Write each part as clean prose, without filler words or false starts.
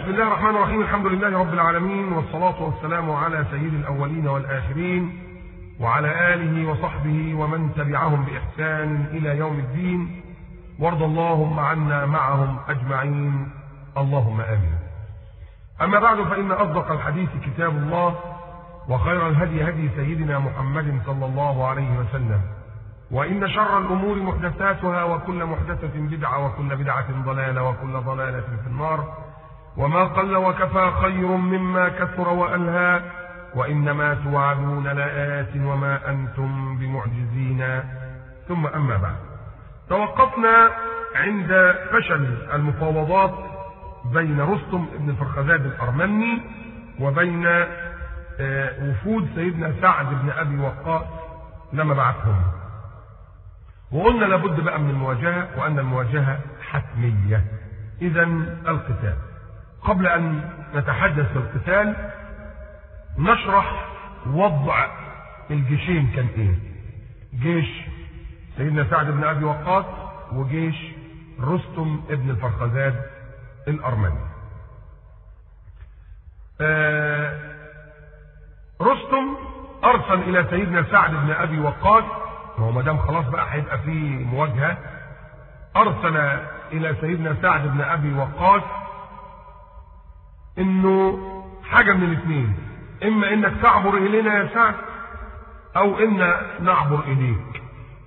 بسم الله الرحمن الرحيم. الحمد لله رب العالمين، والصلاة والسلام على سيد الأولين والآخرين وعلى آله وصحبه ومن تبعهم بإحسان إلى يوم الدين، وارض اللهم عنا معهم أجمعين، اللهم آمين. أما بعد، فإن أصدق الحديث كتاب الله، وخير الهدي هدي سيدنا محمد صلى الله عليه وسلم، وإن شر الأمور محدثاتها، وكل محدثة بدعة، وكل بدعة ضلالة، وكل ضلالة في النار. وما قل وكفى خير مما كثر وألهى، وإنما توعدون لآت وما أنتم بمعجزين. ثم أما بعد، توقفنا عند فشل المفاوضات بين رستم بن الفرخزاد الأرمني وبين وفود سيدنا سعد بن أبي وقاص لما بعثهم، وقلنا لابد بقى من المواجهة، وأن المواجهة حتمية. إذن القتال. قبل أن نتحدث في القتال نشرح وضع الجيشين كان إيه. جيش سيدنا سعد بن أبي وقاص وجيش رستم بن الفرخزاد الأرمني. رستم أرسل إلى سيدنا سعد بن أبي وقاص، وهو ما دام خلاص بقى هيبقى فيه مواجهة، أرسل إلى سيدنا سعد بن أبي وقاص إنه حاجة من الاثنين: إما إنك تعبر إلينا يا سعد، أو إن نعبر إليك.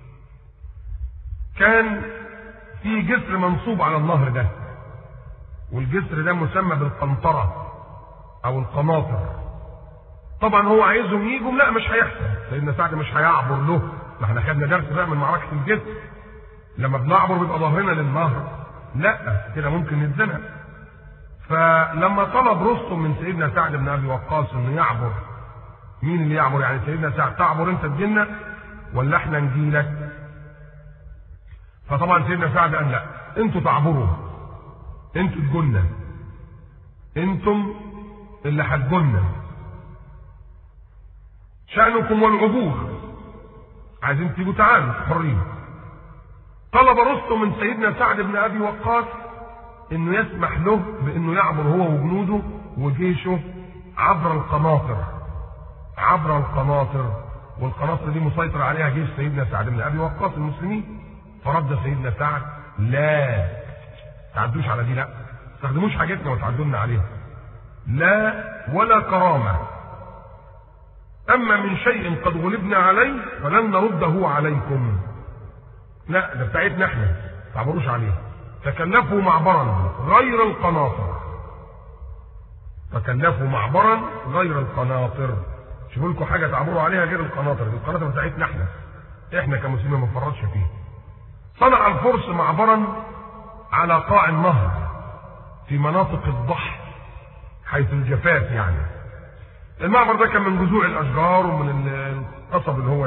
كان في جسر منصوب على النهر ده، والجسر ده مسمى بالقنطرة أو القناطر. طبعا هو عايزهم يجوا، لا مش هيحصل، سيدنا سعد مش هيعبر له. ما احنا خدنا درس بقى من معركة الجسر، لما بنعبر بيبقى ظهرنا للنهر، لا كده ممكن نتزنق. فلما طلب رستم من سيدنا سعد بن ابي وقاص انه يعبر، مين اللي يعبر؟ يعني سيدنا سعد تعبر انت تجينا ولا احنا نجيلك؟ فطبعا سيدنا سعد قال لا، انتوا تعبروا، انتوا تجولنا، انتم اللي هتجولنا، شأنكم والعبور، عايزين تيجوا تعالوا حرين. طلب رستم من سيدنا سعد بن ابي وقاص انه يسمح له بانه يعبر هو وجنوده وجيشه عبر القناطر، عبر القناطر، والقناطر دي مسيطر عليها جيش سيدنا سعد بن ابي وقاص المسلمين. فرد سيدنا سعد: لا تعدوش على دي، لا تستخدموش حاجتنا وتعدونا عليها، لا ولا كرامه. اما من شيء قد غلبنا عليه فلن نرده عليكم، لا ده بتاعتنا احنا، ما تعبروش عليه. تكلفوا معبرا غير القناطر، تكلفوا معبرا غير القناطر. شوفوا لكم حاجه تعبروا عليها غير القناطر، القناطر بتاعتنا احنا كمسلمين ما نفرطش فيها. صنع الفرس معبرا على قاع النهر في مناطق الضح حيث الجفاف. يعني المعبر ده كان من جذوع الاشجار ومن القصب اللي هو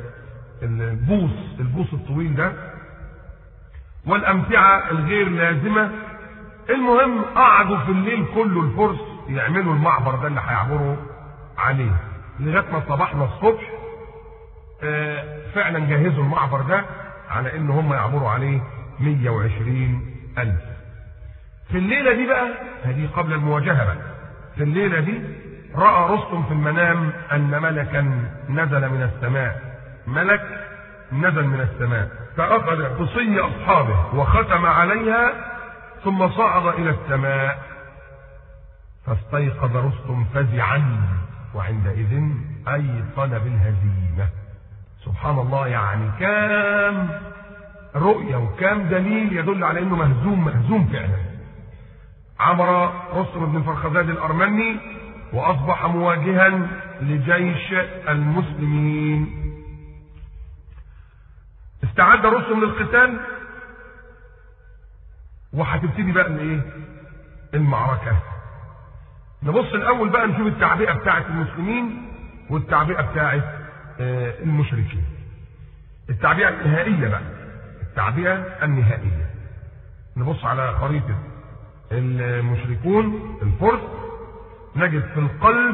البوص الطويل ده، والامتعه الغير لازمه. المهم قعدوا في الليل كله الفرس يعملوا المعبر ده اللي هيعبروا عليه، لغايه ما صباحنا الصبح فعلا جهزوا المعبر ده على ان هم يعبروا عليه 120,000. في الليله دي بقى، هذه قبل المواجهه بقى، في الليله دي راى رستم في المنام ان ملكا نزل من السماء، ملك نزل من السماء فأخذ قصي أصحابه وختم عليها ثم صعد إلى السماء. فاستيقظ رستم فزعا، وعندئذ أيقن بالهزيمة. سبحان الله، يعني كام رؤية وكام دليل يدل على أنه مهزوم فعلا. عبر رستم بن الفرخزاد الأرمني وأصبح مواجها لجيش المسلمين. استعد رستم للقتال، وهتبتدي بقى الايه؟ المعركه. نبص الاول بقى نشوف التعبئه بتاعه المسلمين والتعبئه بتاعه المشركين. التعبئه النهائيه بقى، التعبئه النهائيه. نبص على خريطه المشركون الفرس، نجد في القلب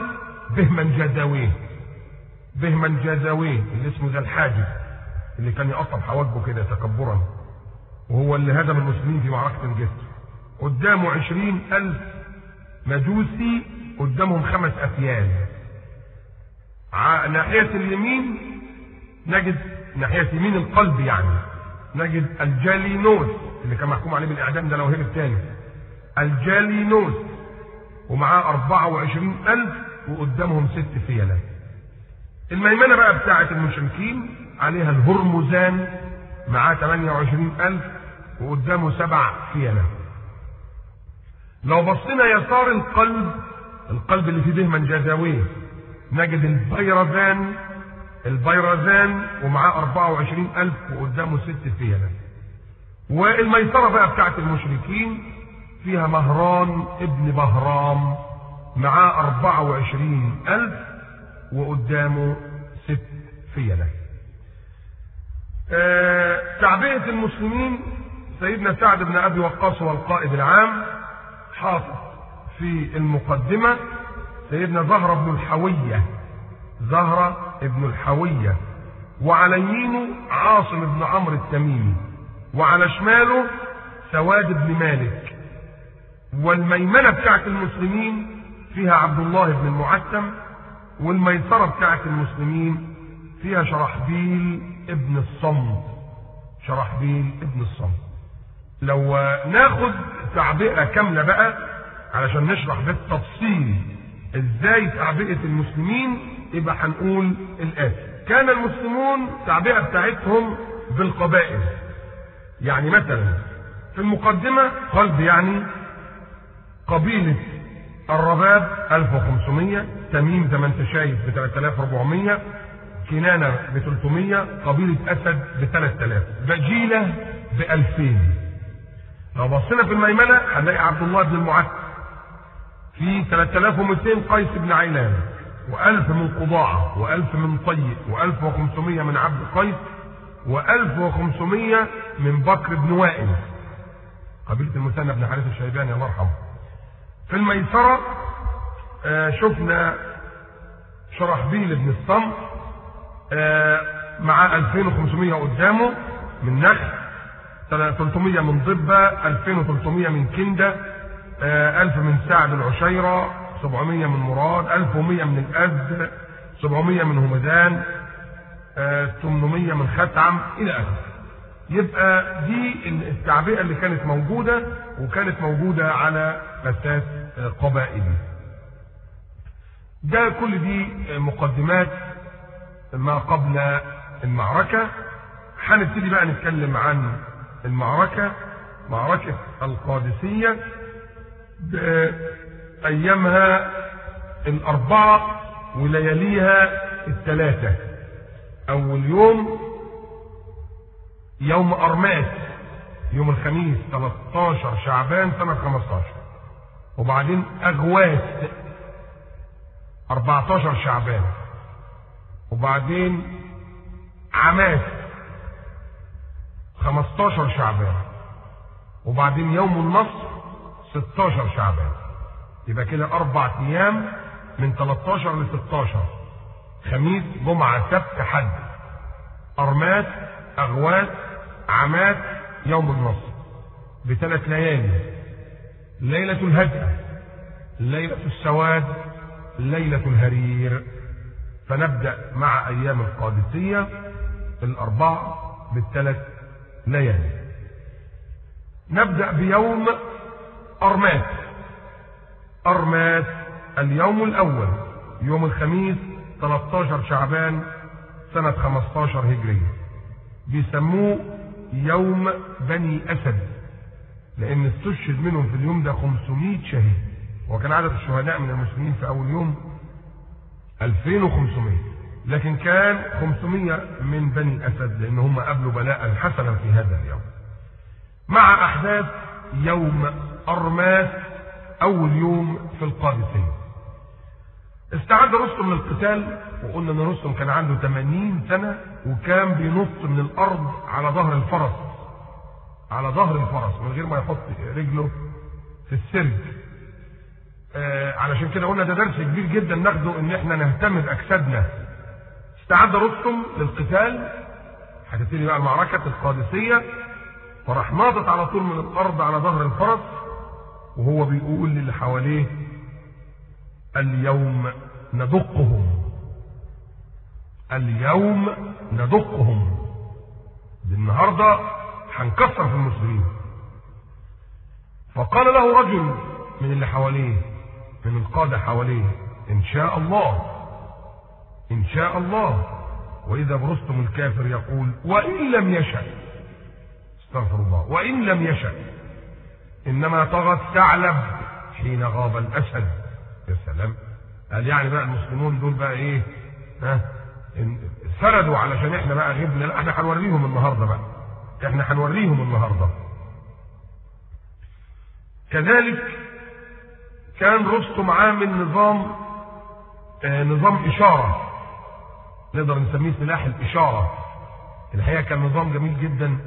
بهمن جازاويه اللي اسمه ذا الحاجب، اللي كان يقطب حواجبه كده تكبرا، وهو اللي هزم المسلمين في معركة الجسر. قدامه 20,000 مجوسي قدامهم 5 أفيال. ناحية اليمين نجد، ناحية يمين القلب يعني، نجد الجالينوس اللي كان محكوم عليه بالإعدام ده لو هرب تاني، الجالينوس ومعاه 24,000 وقدامهم 6 فيلة. الميمنة بقى بتاعة المشركين عليها الهرمزان معاه 28,000 وقدامه 7 فيلة. لو بصينا يسار القلب اللي فيه دهما جزاويه، نجد البيرزان ومعاه 24,000 وقدامه 6 فيلة. والميسرة بقى بتاعت المشركين فيها مهران ابن بهرام معاه 24,000 وقدامه 6 فيلة. تعبئة المسلمين سيدنا سعد بن أبي وقاص هو القائد العام، حاطط في المقدمة سيدنا زهرة بن الحوية، وعلى يمينه عاصم بن عمرو التميمي، وعلى شماله سواد بن مالك. والميمنة بتاعت المسلمين فيها عبد الله بن المعتم، والميسرة بتاعت المسلمين فيها شرحبيل ابن الصمت. لو ناخد تعبئة كاملة بقى علشان نشرح بالتفصيل ازاي تعبئة المسلمين، يبقى هنقول الآتي. كان المسلمون تعبئة بتاعتهم بالقبائل، يعني مثلا في المقدمة قلب يعني قبيلة الرباب 1500، تميم زي ما انت شايف ب 3400، كنانة ب 300، قبيلة أسد ب 3000، بجيلة ب 2000. لو بصينا في الميمنة هنلاقي عبد الله بن المعتم في 3200 قيس بن عيلان، و1000 من قضاعة، و1000 من طيء، و1500 من عبد قيس، و1500 من بكر بن وائل قبيلة المثنى بن حارث الشيباني الله يرحمه. في الميسرة شفنا شرحبيل بن الصمت مع 2500 قدامه من نخل، 300 من ضبة، 2300 من كندة، 1000 من سعد العشيرة، 700 من مراد، 1100 من الأزد، 700 من همدان، 800 من ختعم إلى آخره. يبقى دي التعبئة اللي كانت موجودة، وكانت موجودة على أساس قبائلي. ده كل دي مقدمات ما قبل المعركة. هنبتدي بقى نتكلم عن المعركة، معركة القادسية بأيامها 4 ولياليها 3. أول يوم أرماس، يوم الخميس 13 شعبان سنة 15، وبعدين أغواس 14 شعبان، وبعدين عماس 15 شعبان، وبعدين يوم النصر 16 شعبان. يبقى كده 4 أيام من 13 ل 16، خميس جمعة سبت حد، أرماس أغواس عماس يوم النصر، ب3 ليالي: ليلة الهدأ، ليلة السواد، ليلة الهرير. فنبدأ مع أيام القادسية 4 ب3 ليالي. نبدأ بيوم أرماس. أرماس اليوم الأول يوم الخميس 13 شعبان سنة 15 هجرية، بيسموه يوم بني أسد، لأن استشهد منهم في اليوم ده 500 شهيد، وكان عدد الشهداء من المسلمين في أول يوم 2500، لكن كان 500 من بني أسد لأن هم قابلوا بلاء حسنا في هذا اليوم. مع أحداث يوم أرماس أول يوم في القادسية، استعد رستم للقتال، وقلنا ان رستم كان عنده 80 سنة وكان بينط من الأرض على ظهر الفرس، من غير ما يحط رجله في السرج. علشان كده قلنا ده درس كبير جدا ناخده ان احنا نهتم باجسادنا. استعد رستم للقتال، هتبتدي بقى المعركة القادسية، فراح ناطط على طول من الارض على ظهر الفرس، وهو بيقول للي حواليه: اليوم ندقهم، اليوم ندقهم، النهارده هنكسر في المسلمين. فقال له رجل من اللي حواليه، من القادة حواليه: إن شاء الله، إن شاء الله. وإذا برستم الكافر يقول: وإن لم يشأ، استغفر الله، وإن لم يشأ، إنما طغى الثعلب حين غاب الأسد. يا سلام. قال يعني بقى المسلمون دول بقى إيه؟ سردوا علشان إحنا بقى غبنا. لا، إحنا هنوريهم النهارده بقى، إحنا هنوريهم النهارده. كذلك كان رستم عامل نظام إشارة، نقدر نسميه سلاح الإشارة. الحقيقة كان نظام جميل جدا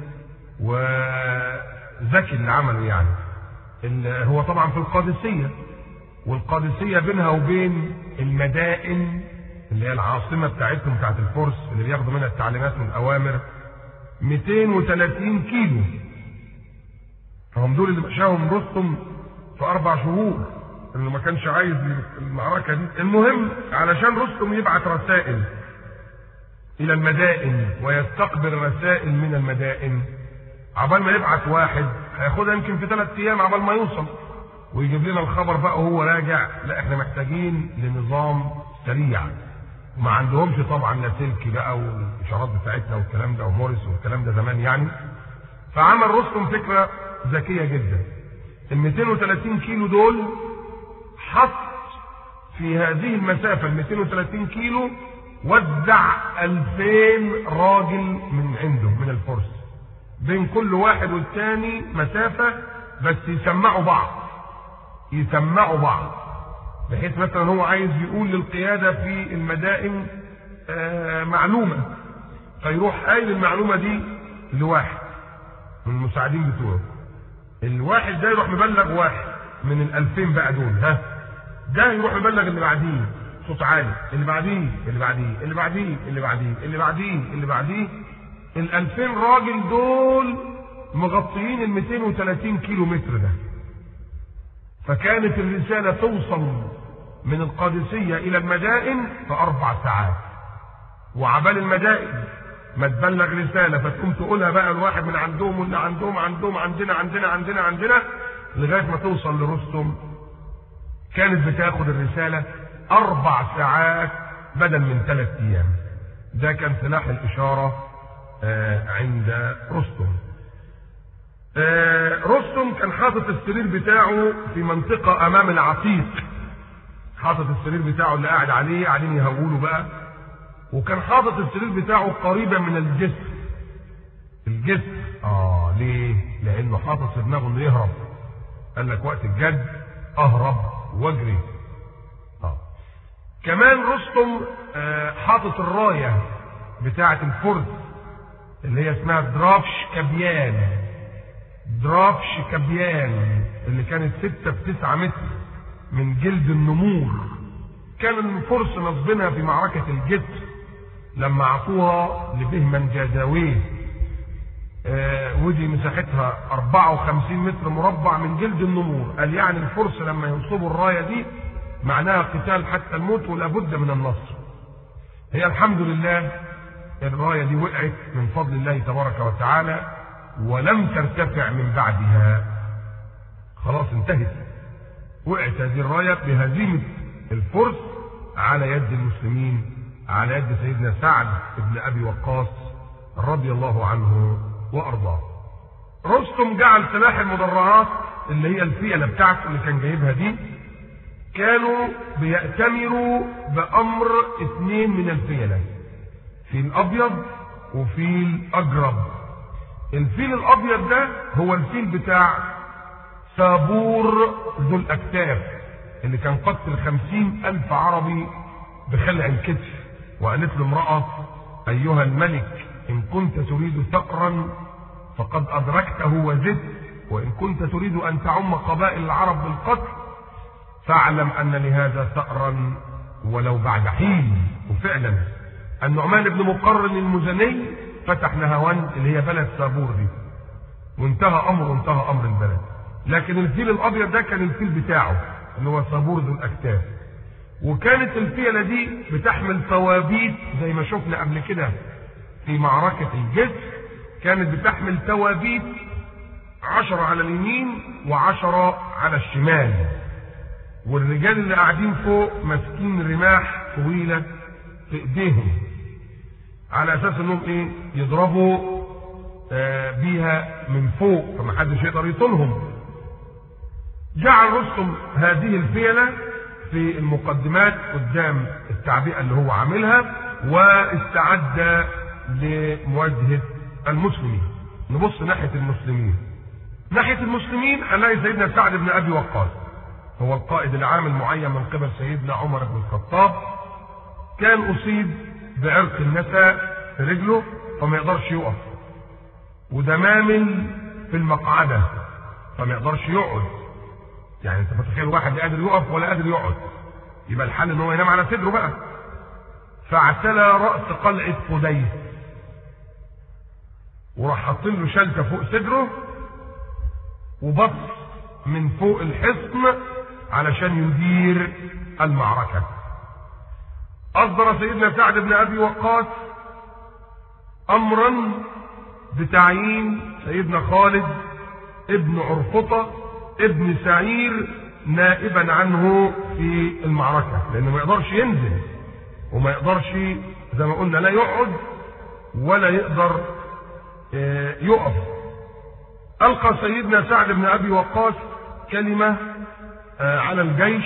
وذكي اللي عمله يعني. هو طبعا في القادسية، والقادسية بينها وبين المدائن اللي هي العاصمة بتاعتهم بتاعت الفرس اللي بياخدوا منها التعليمات والأوامر 230 كيلو. فهم دول اللي مشاهم رستم في 4 شهور، انه ما كانش عايز المعركة دي. المهم علشان رستم يبعت رسائل الى المدائن ويستقبل رسائل من المدائن، عبال ما يبعت واحد هياخدها يمكن في 3 ايام عبال ما يوصل ويجيب لنا الخبر بقى وهو راجع. لا، احنا محتاجين لنظام سريع. وما عندهمش طبعا لاسلكي بقى والاشارات بتاعتنا والكلام ده وموريس والكلام ده زمان يعني. فعمل رستم فكرة ذكية جدا. ال 230 كيلو دول حط في هذه المسافة ال 230 كيلو وزع 2000 راجل من عنده من الفرس، بين كل واحد والتاني مسافة، بس يسمعوا بعض بحيث مثلا هو عايز يقول للقيادة في المدائن معلومة، فيروح قايل المعلومة دي لواحد من المساعدين بتوعه. الواحد ده يروح مبلغ واحد من ال2000 بقى دول، ده يروح مبلغ اللي بعديه صوت عالي، اللي بعديه اللي بعديه اللي بعديه اللي بعديه اللي بعديه اللي بعديه. ال2000 راجل دول مغطيين ال 230 كيلو متر ده. فكانت الرسالة توصل من القادسية إلى المدائن في 4 ساعات. وعبال المدائن ما تبلغ رسالة فتقوم تقولها بقى الواحد من عندهم واللي عندهم عندنا لغاية ما توصل لرستم، كانت بتاخد الرسالة 4 ساعات بدل من 3 أيام. ده كان سلاح الإشارة عند رستم. رستم كان حاطط السرير بتاعه في منطقة أمام العتيق، حاطط السرير بتاعه اللي قاعد عليه قاعدين يهولوا بقى، وكان حاطط السرير بتاعه قريبا من الجسر. ليه؟ لأنه حاطط في دماغه إنه يهرب. قال لك وقت الجد أهرب واجري. كمان رستم حاطط الراية بتاعة الفرس اللي هي اسمها درافش كبيان اللي كانت 6 في 9 متر من جلد النمور. كان الفرس نصبينها في معركة الجسر لما عطوها لبهمن جازاويه، ودي مساحتها 54 متر مربع من جلد النمور. قال يعني الفرس لما ينصبوا الراية دي معناها قتال حتى الموت ولابد من النصر. هي الحمد لله الراية دي وقعت من فضل الله تبارك وتعالى ولم ترتفع من بعدها، خلاص انتهت. وقعت هذه الراية بهزيمة الفرس على يد المسلمين، على يد سيدنا سعد بن أبي وقاص رضي الله عنه وأرضاه. رستم جعل سلاح المدرعات اللي هي الفيلة بتاعته اللي كان جايبها دي، كانوا بيأتمروا بأمر 2 من الفيلة، فيل الأبيض وفيل أجرب. الفيل الأبيض ده هو الفيل بتاع سابور ذو الأكتاف اللي كان قتل 50,000 عربي بخلع الكتف. وقالت له امرأة: أيها الملك، إن كنت تريد ثأرا فقد أدركته وزدت، وإن كنت تريد أن تعم قبائل العرب بالقتل فاعلم أن لهذا ثأرا ولو بعد حين. وفعلا النعمان بن مقرن المزني فتح نهاوند اللي هي بلد سابور دي، وانتهى أمر البلد. لكن الفيل الأبيض ده كان الفيل بتاعه اللي هو سابور ذو الأكتاف. وكانت الفيلة دي بتحمل توابيت زي ما شفنا قبل كده في معركة الجسر، كانت بتحمل توابيت 10 على اليمين و10 على الشمال، والرجال اللي قاعدين فوق ماسكين رماح طويلة في ايديهم على اساس انهم يضربوا بيها من فوق فمحدش يقدر يطولهم. جعل رستم هذه الفيلة في المقدمات قدام التعبئة اللي هو عاملها، واستعد لمواجهة المسلمين. نبص ناحية المسلمين. ناحية المسلمين هنلاقي سيدنا سعد بن ابي وقاص هو القائد العام المعين من قبل سيدنا عمر بن الخطاب. كان اصيب بعرق النسا في رجله فما يقدرش يقف، ودمامل في المقعدة فما يقدرش يقعد. يعني انت متخيل واحد لا قادر يقف ولا قادر يقعد، يبقى الحل ان هو ينام على صدره بقى. فاعتلى رأس قلعة قديس وراح حاطين له شلته فوق صدره وبص من فوق الحصن علشان يدير المعركة. أصدر سيدنا سعد بن أبي وقاص أمرا بتعيين سيدنا خالد ابن عرفطة ابن سعير نائبا عنه في المعركة، لأنه ما يقدرش ينزل وما يقدرش زي ما قلنا لا يقعد ولا يقدر يقف. ألقى سيدنا سعد بن أبي وقاص كلمة على الجيش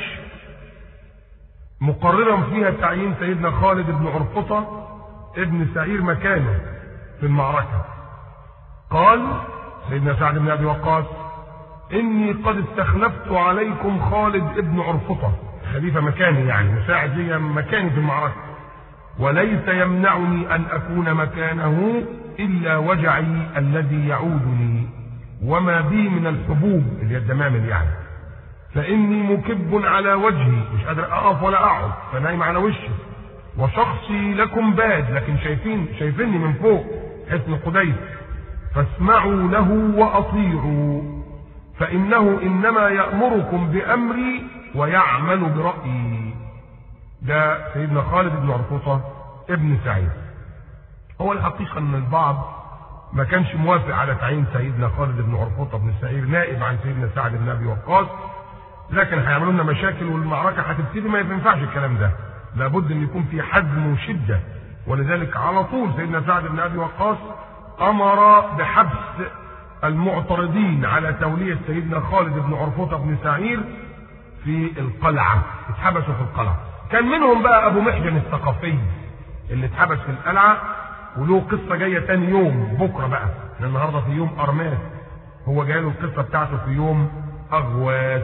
مقررا فيها تعيين سيدنا خالد بن عرفطة ابن سعير مكانه في المعركة. قال سيدنا سعد بن أبي وقاص: إني قد استخلفت عليكم خالد ابن عرفطة، خليفة مكاني يعني مساعد لي مكاني في المعركة، وليس يمنعني أن أكون مكانه إلا وجعي الذي يعودني وما بي من الحبوب اللي هي الدمامل يعني، فإني مكب على وجهي، مش قادر أقف ولا أقعد فنايم على وشي، وشخصي لكم باد، لكن شايفيني من فوق حصن قديس، فاسمعوا له وأطيعوا، فإنه إنما يأمركم بأمري ويعمل برأيي. ده سيدنا خالد بن عرفطة ابن سعيد. هو الحقيقة أن البعض ما كانش موافق على تعيين سيدنا خالد بن عرفطة بن سعير نائب عن سيدنا سعد بن أبي وقاص، لكن هيعملوا لنا مشاكل والمعركة هتبتدي، ما ينفعش الكلام ده، لابد أن يكون في حزم وشدة. ولذلك على طول سيدنا سعد بن أبي وقاص أمر بحبس المعترضين على تولية سيدنا خالد بن عرفطة بن سعير في القلعة، اتحبسوا في القلعة. كان منهم بقى أبو محجن الثقفي اللي اتحبس في القلعة، وله قصة جاية تاني يوم بكرة بقى، احنا النهاردة في يوم أرماس، هو جاله القصة بتاعته في يوم أغواس.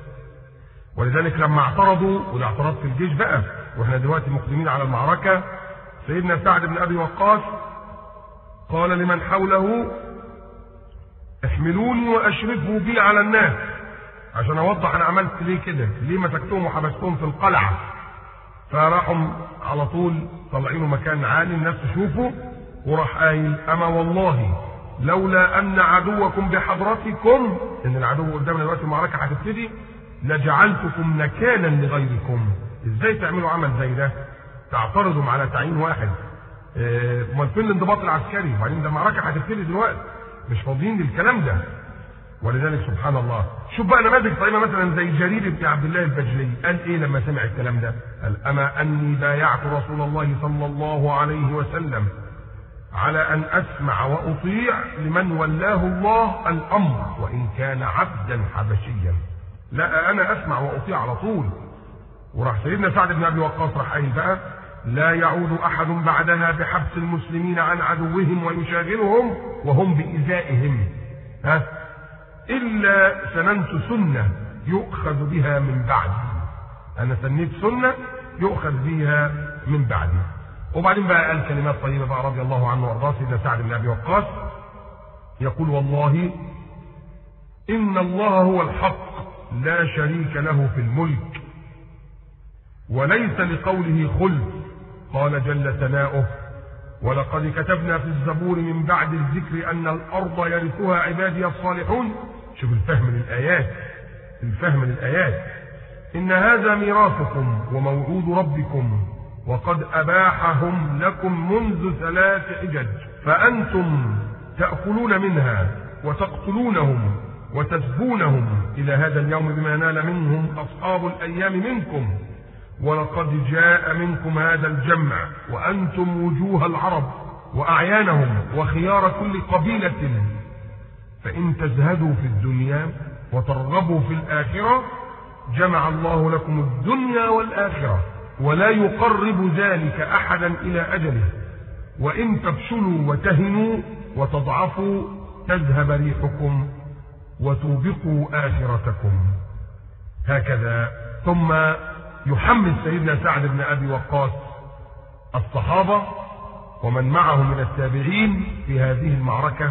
ولذلك لما اعترضوا، والاعتراض في الجيش بقى واحنا دلوقتي مقدمين على المعركة، سيدنا سعد بن أبي وقاص قال لمن حوله: احملوني واشرفوا بي على الناس، عشان اوضح انا عملت ليه كده، ليه مسكتهم وحبستهم في القلعة. فراحوا على طول طلعينه مكان عالي الناس تشوفه، وراح قايل: اما والله لولا ان عدوكم بحضرتكم، ان العدو قدامنا دلوقتي المعركة هتبتدي، لجعلتكم نكالا لغيركم. ازاي تعملوا عمل زي ده؟ تعترضوا على تعيين واحد، امال فين الانضباط العسكري؟ وبعدين ده المعركة هتبتدي دلوقتي، مش فاضيين للكلام ده. ولذلك سبحان الله، شوف بقى نماذج طيبه مثلا زي جرير بن عبد الله البجلي، قال ايه لما سمع الكلام ده؟ قال: اما اني بايعت رسول الله صلى الله عليه وسلم على ان اسمع واطيع لمن ولاه الله الامر وان كان عبدا حبشيا. لا، انا اسمع واطيع على طول. وراح سيدنا سعد بن ابي وقاص راح قايل بقى: لا يعود احد بعدها بحبس المسلمين عن عدوهم ويشاغلهم وهم بإزائهم الا سننت سنه يؤخذ بها من بعدي. انا سنيت سنه يؤخذ بها من بعدي. وبعدين بقى قال كلمات طيبه بقى رضي الله عنه وارضاه سيدنا سعد بن ابي وقاص، يقول: والله ان الله هو الحق لا شريك له في الملك وليس لقوله خلف. قال جل ثناؤه: ولقد كتبنا في الزبور من بعد الذكر أن الأرض يرثها عبادي الصالحون. شوف الفهم للآيات، الفهم للآيات. إن هذا ميراثكم وموعود ربكم وقد أباحهم لكم منذ 3 حجج، فأنتم تأكلون منها وتقتلونهم وتسبونهم إلى هذا اليوم بما نال منهم أصحاب الأيام منكم، ولقد جاء منكم هذا الجمع وأنتم وجوه العرب وأعيانهم وخيار كل قبيلة، فإن تزهدوا في الدنيا وترغبوا في الآخرة جمع الله لكم الدنيا والآخرة، ولا يقرب ذلك أحدا إلى أجله، وإن تفشلوا وتهنوا وتضعفوا تذهب ريحكم وتوبقوا آخرتكم. هكذا. ثم يحمس سيدنا سعد بن أبي وقاص الصحابة ومن معه من التابعين في هذه المعركة،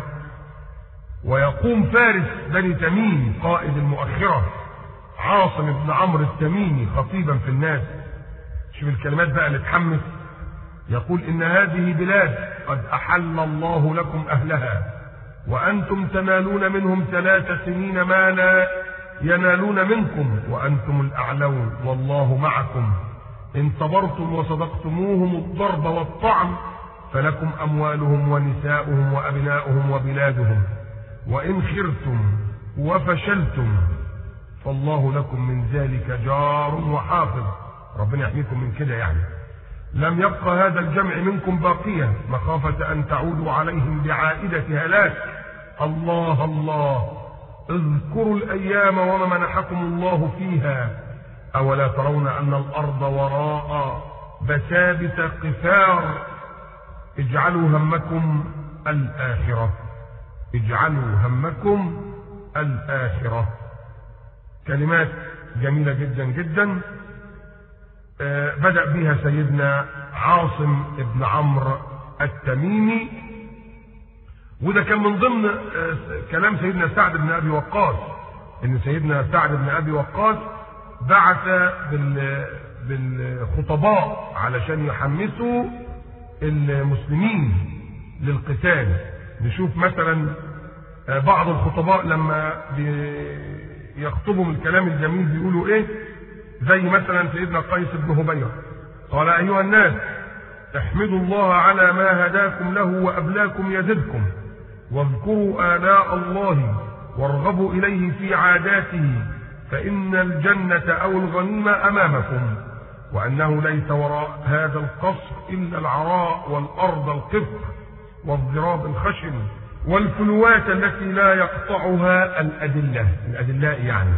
ويقوم فارس بني تميم قائد المؤخرة عاصم بن عمرو التميمي خطيبا في الناس. شوف الكلمات بقى اللي تحمس. يقول: إن هذه بلاد قد أحل الله لكم أهلها، وأنتم تنالون منهم 3 سنين ما لا ينالون منكم، وأنتم الأعلون والله معكم. إن صبرتم وصدقتموهم الضرب والطعن فلكم أموالهم ونساؤهم وأبناؤهم وبلادهم، وإن خرتم وفشلتم فالله لكم من ذلك جار وحافظ. ربنا يحميكم من كده. يعني لم يبقى هذا الجمع منكم باقية مخافة أن تعودوا عليهم بعائدة هلاك. الله الله، اذكروا الأيام وما منحكم الله فيها، أولا ترون أن الأرض وراء بسابس قفار. اجعلوا همكم الآخرة، اجعلوا همكم الآخرة. كلمات جميلة جدا جدا بدأ بها سيدنا عاصم بن عمرو التميمي، وده كان من ضمن كلام سيدنا سعد بن أبي وقاص، إن سيدنا سعد بن أبي وقاص بعث بالخطباء علشان يحمسوا المسلمين للقتال. نشوف مثلا بعض الخطباء لما يخطبوا من الكلام الجميل بيقولوا ايه، زي مثلا سيدنا قيس بن هبيرة قال: أيها الناس، احمدوا الله على ما هداكم له وأبلاكم يزدكم، واذكروا آلاء الله وارغبوا إليه في عاداته، فإن الجنة أو الغنيمة أمامكم، وأنه ليس وراء هذا القصر إلا العراء والأرض القفر والضراب الخشن والفلوات التي لا يقطعها الأدلاء يعني.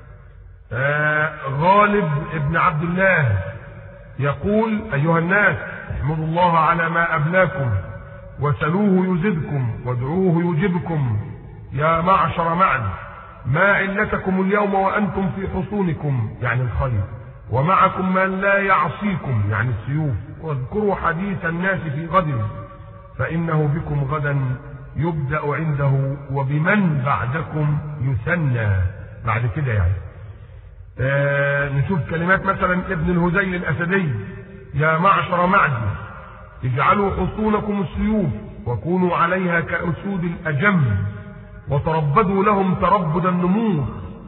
غالب ابن عبد الله يقول: أيها الناس، احمدوا الله على ما أبلاكم وسلوه يزدكم وادعوه يجبكم، يا معشر معد، ما علتكم اليوم وأنتم في حصونكم يعني الخير، ومعكم من لا يعصيكم يعني السيوف، واذكروا حديث الناس في غد، فإنه بكم غدا يبدأ عنده وبمن بعدكم يثنى. بعد كده يعني نشوف كلمات مثلا ابن الهذيل الأسدي: يا معشر معد، اجعلوا حصونكم السيوف وكونوا عليها كأسود الأجم، وتربدوا لهم تربد النمور،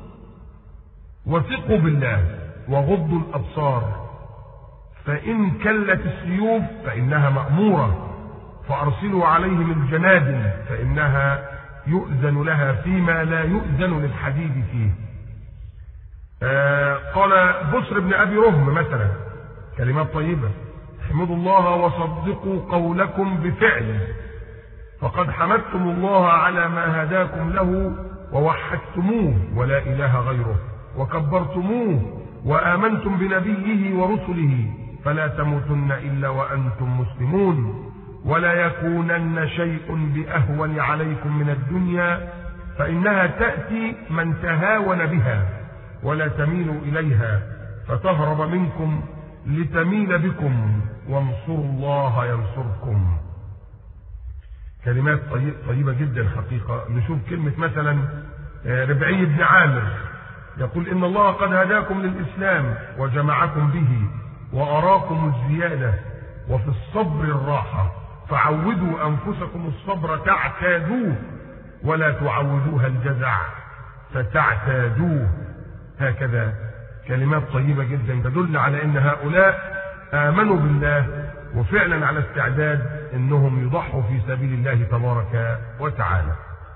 وثقوا بالله وغضوا الأبصار، فإن كلت السيوف فإنها مأمورة، فأرسلوا عليهم الجنادل فإنها يؤذن لها فيما لا يؤذن للحديد فيه. قال بسر بن أبي رهم مثلا كلمات طيبة: احمدوا الله وصدقوا قولكم بفعل، فقد حمدتم الله على ما هداكم له ووحدتموه ولا إله غيره، وكبرتموه وآمنتم بنبيه ورسله، فلا تموتن إلا وأنتم مسلمون، ولا يكونن شيء بأهون عليكم من الدنيا، فإنها تأتي من تهاون بها ولا تميل إليها فتهرب منكم لتميل بكم، وانصروا الله ينصركم. كلمات طيبة جدا حقيقة. نشوف كلمة مثلا ربعي بن عامر يقول: إن الله قد هداكم للإسلام وجمعكم به وأراكم الزيادة وفي الصبر الراحة، فعودوا أنفسكم الصبر تعتادوه، ولا تعودوها الجزع فتعتادوه. هكذا كلمات طيبة جدا تدل على ان هؤلاء آمنوا بالله وفعلا على استعداد انهم يضحوا في سبيل الله تبارك وتعالى.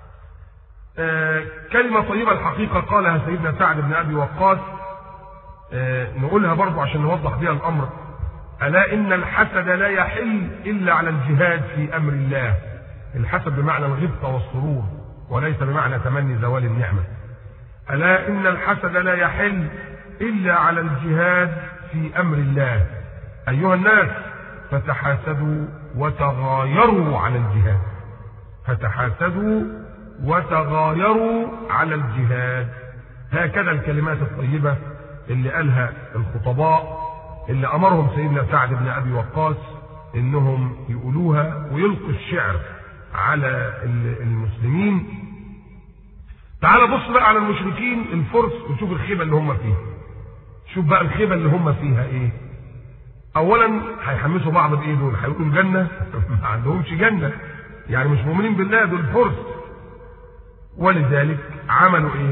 كلمة طيبة الحقيقة قالها سيدنا سعد بن أبي وقاص، نقولها برضو عشان نوضح بها الأمر. ألا إن الحسد لا يحل إلا على الجهاد في أمر الله. الحسد بمعنى الغبطة والسرور وليس بمعنى تمني زوال النعمة. ألا إن الحسد لا يحل إلا على الجهاد في أمر الله. أيها الناس فتحاسدوا وتغايروا على الجهاد. فتحاسدوا وتغايروا على الجهاد. هكذا الكلمات الطيبة اللي قالها الخطباء اللي أمرهم سيدنا سعد بن أبي وقاص إنهم يقولوها ويلقوا الشعر على المسلمين. تعال بص بقى على المشركين الفرس وشوف الخيبة اللي هم فيها. شوف بقى الخيبة اللي هم فيها إيه. أولا هيحمسوا بعض بإيه دول؟ هيقولوا الجنة؟ ما عندهمش جنة، يعني مش مؤمنين بالله دول الفرس. ولذلك عملوا إيه؟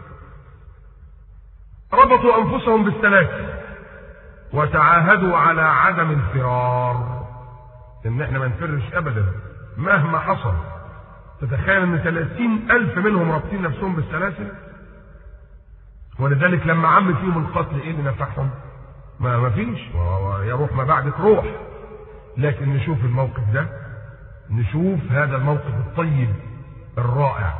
ربطوا أنفسهم بالسلاسل وتعاهدوا على عدم الفرار، إن إحنا ما نفرش أبدا مهما حصل. تتخيل إن 30,000 منهم رابطين نفسهم بالسلاسل. ولذلك لما عم فيهم القتل إيه اللي نفعهم؟ ما فيش، يروح ما بعدك روح. لكن نشوف الموقف ده، نشوف هذا الموقف الطيب الرائع.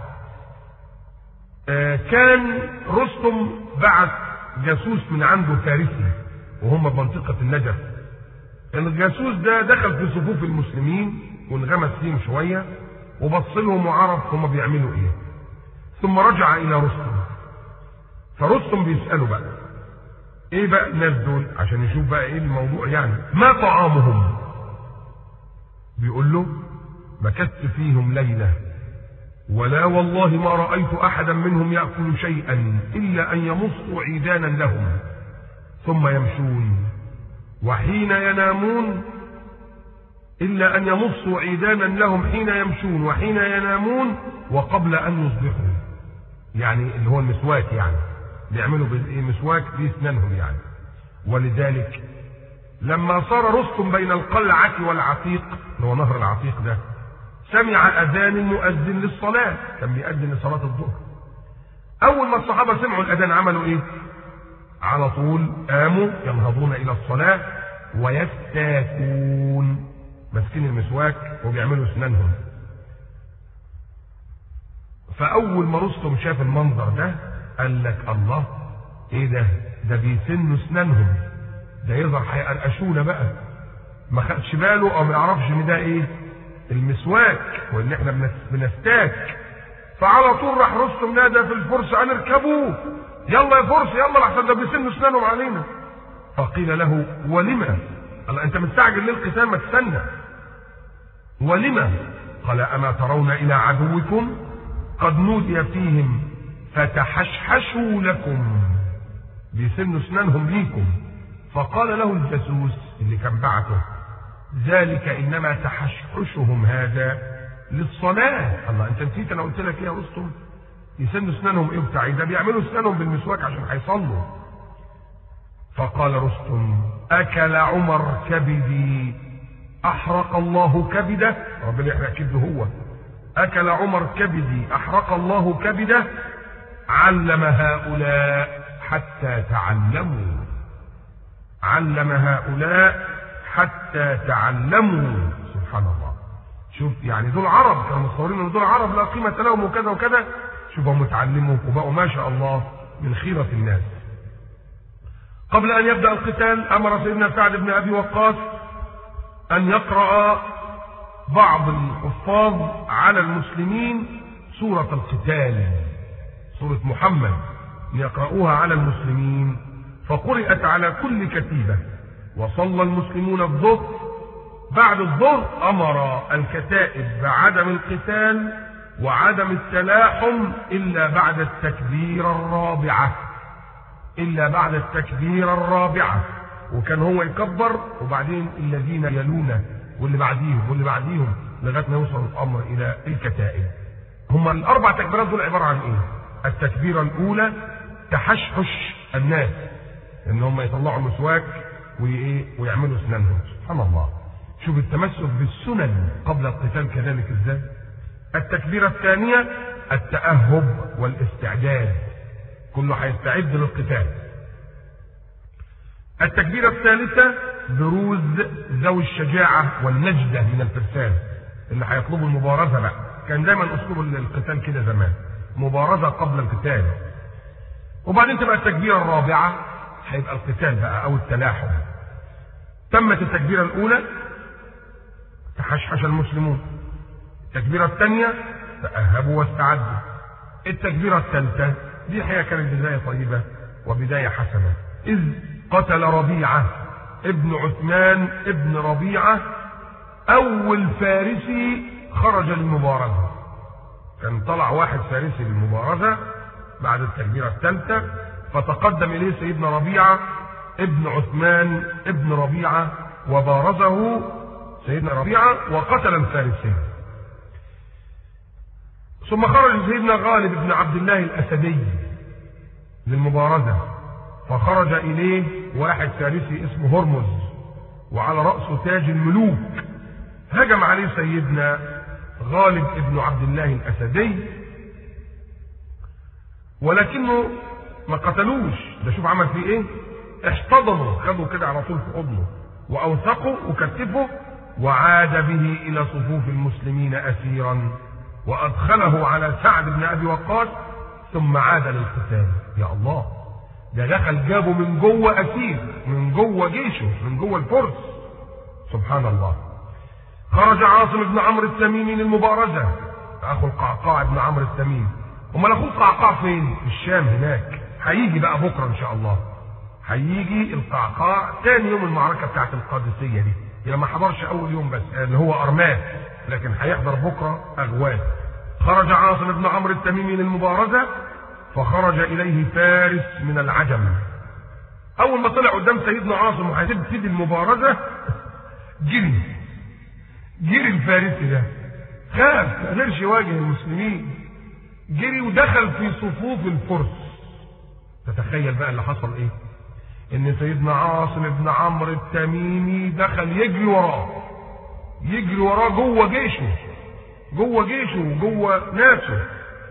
كان رستم بعث جاسوس من عنده فارسي وهم بمنطقة النجف. الجاسوس ده دخل في صفوف المسلمين وانغمس فيهم شوية وبص لهم وعرف هم بيعملوا ايه، ثم رجع الى رستم. فرستم بيسأله بقى ايه بقى الناس دول عشان يشوف بقى ايه الموضوع، يعني ما طعامهم. بيقول له مكثت فيهم ليلة ولا والله ما رأيت أحدا منهم يأكل شيئا إلا أن يمصوا عيدانا لهم ثم يمشون، وحين ينامون إلا أن يمصوا عيدانا لهم حين يمشون وحين ينامون وقبل أن يصبحوا. يعني اللي هو المسواك، يعني بيعملوا مسواك بأسنانهم يعني. ولذلك لما صار رستم بين القلعة والعتيق، اللي هو نهر العتيق ده، سمع أذان المؤذن للصلاة، كان بيأذن لصلاة الظهر. أول ما الصحابة سمعوا الأذان عملوا إيه؟ على طول قاموا ينهضون إلى الصلاة ويستاكون، ماسكين المسواك وبيعملوا أسنانهم. فأول ما رستم شاف المنظر ده قال لك الله، إيه ده؟ ده بيسنوا أسنانهم، ده يظهر هيقرقشونا بقى. ما خدش باله أو ما يعرفش إن ده إيه؟ المسواك، وان احنا بنستاك. فعلى طول راح رستم نادى في الفرس ان اركبوا، يلا يا فرس يلا لحسن ده بيسنوا اسنانهم علينا. فقيل له ولما؟ قال انت مستعجل للقتال، ما تستنى. ولما؟ قال اما ترون الى عدوكم قد نودي فيهم فتحشحشوا لكم، بيسنوا اسنانهم ليكم. فقال له الجاسوس اللي كان بعته ذلك انما تحشحشهم هذا للصلاه. الله انت نسيت انا قلت لك ايه يا رستم؟ يسنوا اسنانهم ايه بتاع ده؟ بيعملوا اسنانهم بالمسواك عشان هيصلوا. فقال رستم اكل عمر كبدي احرق الله كبده. ربنا يحرق كبده هو. اكل عمر كبدي احرق الله كبده، علم هؤلاء حتى تعلموا. علم هؤلاء حتى تعلموا. سبحان الله. شوف يعني دول عرب، كانوا متصورين ان دول عرب لا قيمة لهم وكذا وكذا. شوفوا متعلموا وبقوا ما شاء الله من خيرة الناس. قبل ان يبدأ القتال امر سيدنا سعد بن ابي وقاص ان يقرأ بعض الحفاظ على المسلمين سورة القتال، سورة محمد، يقرأوها على المسلمين. فقرأت على كل كتيبة وصلى المسلمون الظهر. بعد الظهر امر الكتائب بعدم القتال وعدم التلاحم الا بعد التكبير الرابعة، الا بعد التكبير الرابعة. وكان هو يكبر وبعدين الذين يلونه واللي بعديهم واللي بعديهم لغايه ما يوصل الامر الى الكتائب. هما الاربع تكبيرات دول عباره عن ايه؟ التكبيره الاولى تحشحش الناس ان هم يطلعوا مسواك ويعملوا اسنانهم. سبحان الله، شوف التمسك بالسنن قبل القتال كذلك ازاي. التكبيرة الثانية التأهب والاستعداد، كله هيستعد للقتال. التكبيرة الثالثة بروز ذوي الشجاعة والنجدة من الفرسان اللي هيطلبوا المبارزة بقى. كان دايما اسلوب القتال كده زمان، مبارزة قبل القتال. وبعدين تبقى التكبيرة الرابعة هيبقى القتال بقى او التلاحم. تمت التكبيرة الاولى تحشحش المسلمون، التكبيرة الثانية تأهبوا واستعدوا، التكبيرة الثالثة دي حقيقة كانت بداية طيبة وبداية حسنة. إذ قتل ربيعة ابن عثمان ابن ربيعة أول فارسي خرج للمبارزة. كان طلع واحد فارسي للمبارزة بعد التكبيرة الثالثة، فتقدم إليه سيدنا ربيعة ابن عثمان ابن ربيعة وبارزه سيدنا ربيعة وقتل الفارسي. ثم خرج سيدنا غالب بن عبد الله الأسدي للمبارزة، فخرج إليه واحد فارسي اسمه هرمز وعلى رأسه تاج الملوك. هجم عليه سيدنا غالب بن عبد الله الأسدي ولكنه ما قتلوش. ده شوف عمل فيه ايه، احتضنه، خدوا كده على طول في حضنه واوثقوا وكتفه وعاد به الى صفوف المسلمين اسيرا وادخله على سعد بن ابي وقاص ثم عاد للقتال. يا الله، ده دخل جابه من جوه اسير، من جوه جيشه، من جوه الفرس. سبحان الله. خرج عاصم بن عمرو التميمي للمبارزه، اخو القعقاع بن عمرو التميمي. امال اخوه القعقاع فين؟ في الشام هناك. هيجي بقى بكره ان شاء الله، هيجي القعقاع ثاني يوم المعركه بتاعت القادسيه دي. يعني ما حضرش اول يوم بس اللي هو ارماه، لكن هيحضر بكره اغواه. خرج عاصم بن عمرو التميمي للمبارزه، فخرج اليه فارس من العجم. اول ما طلع قدام سيدنا عاصم وهتبتدي المبارزه جري الفارسي ده، خاف ما قدرش يواجه المسلمين، جري ودخل في صفوف الفرس. تتخيل بقى اللي حصل ايه؟ ان سيدنا عاصم بن عمرو التميمي دخل يجري وراه جوه جيشه وجوه ناسه.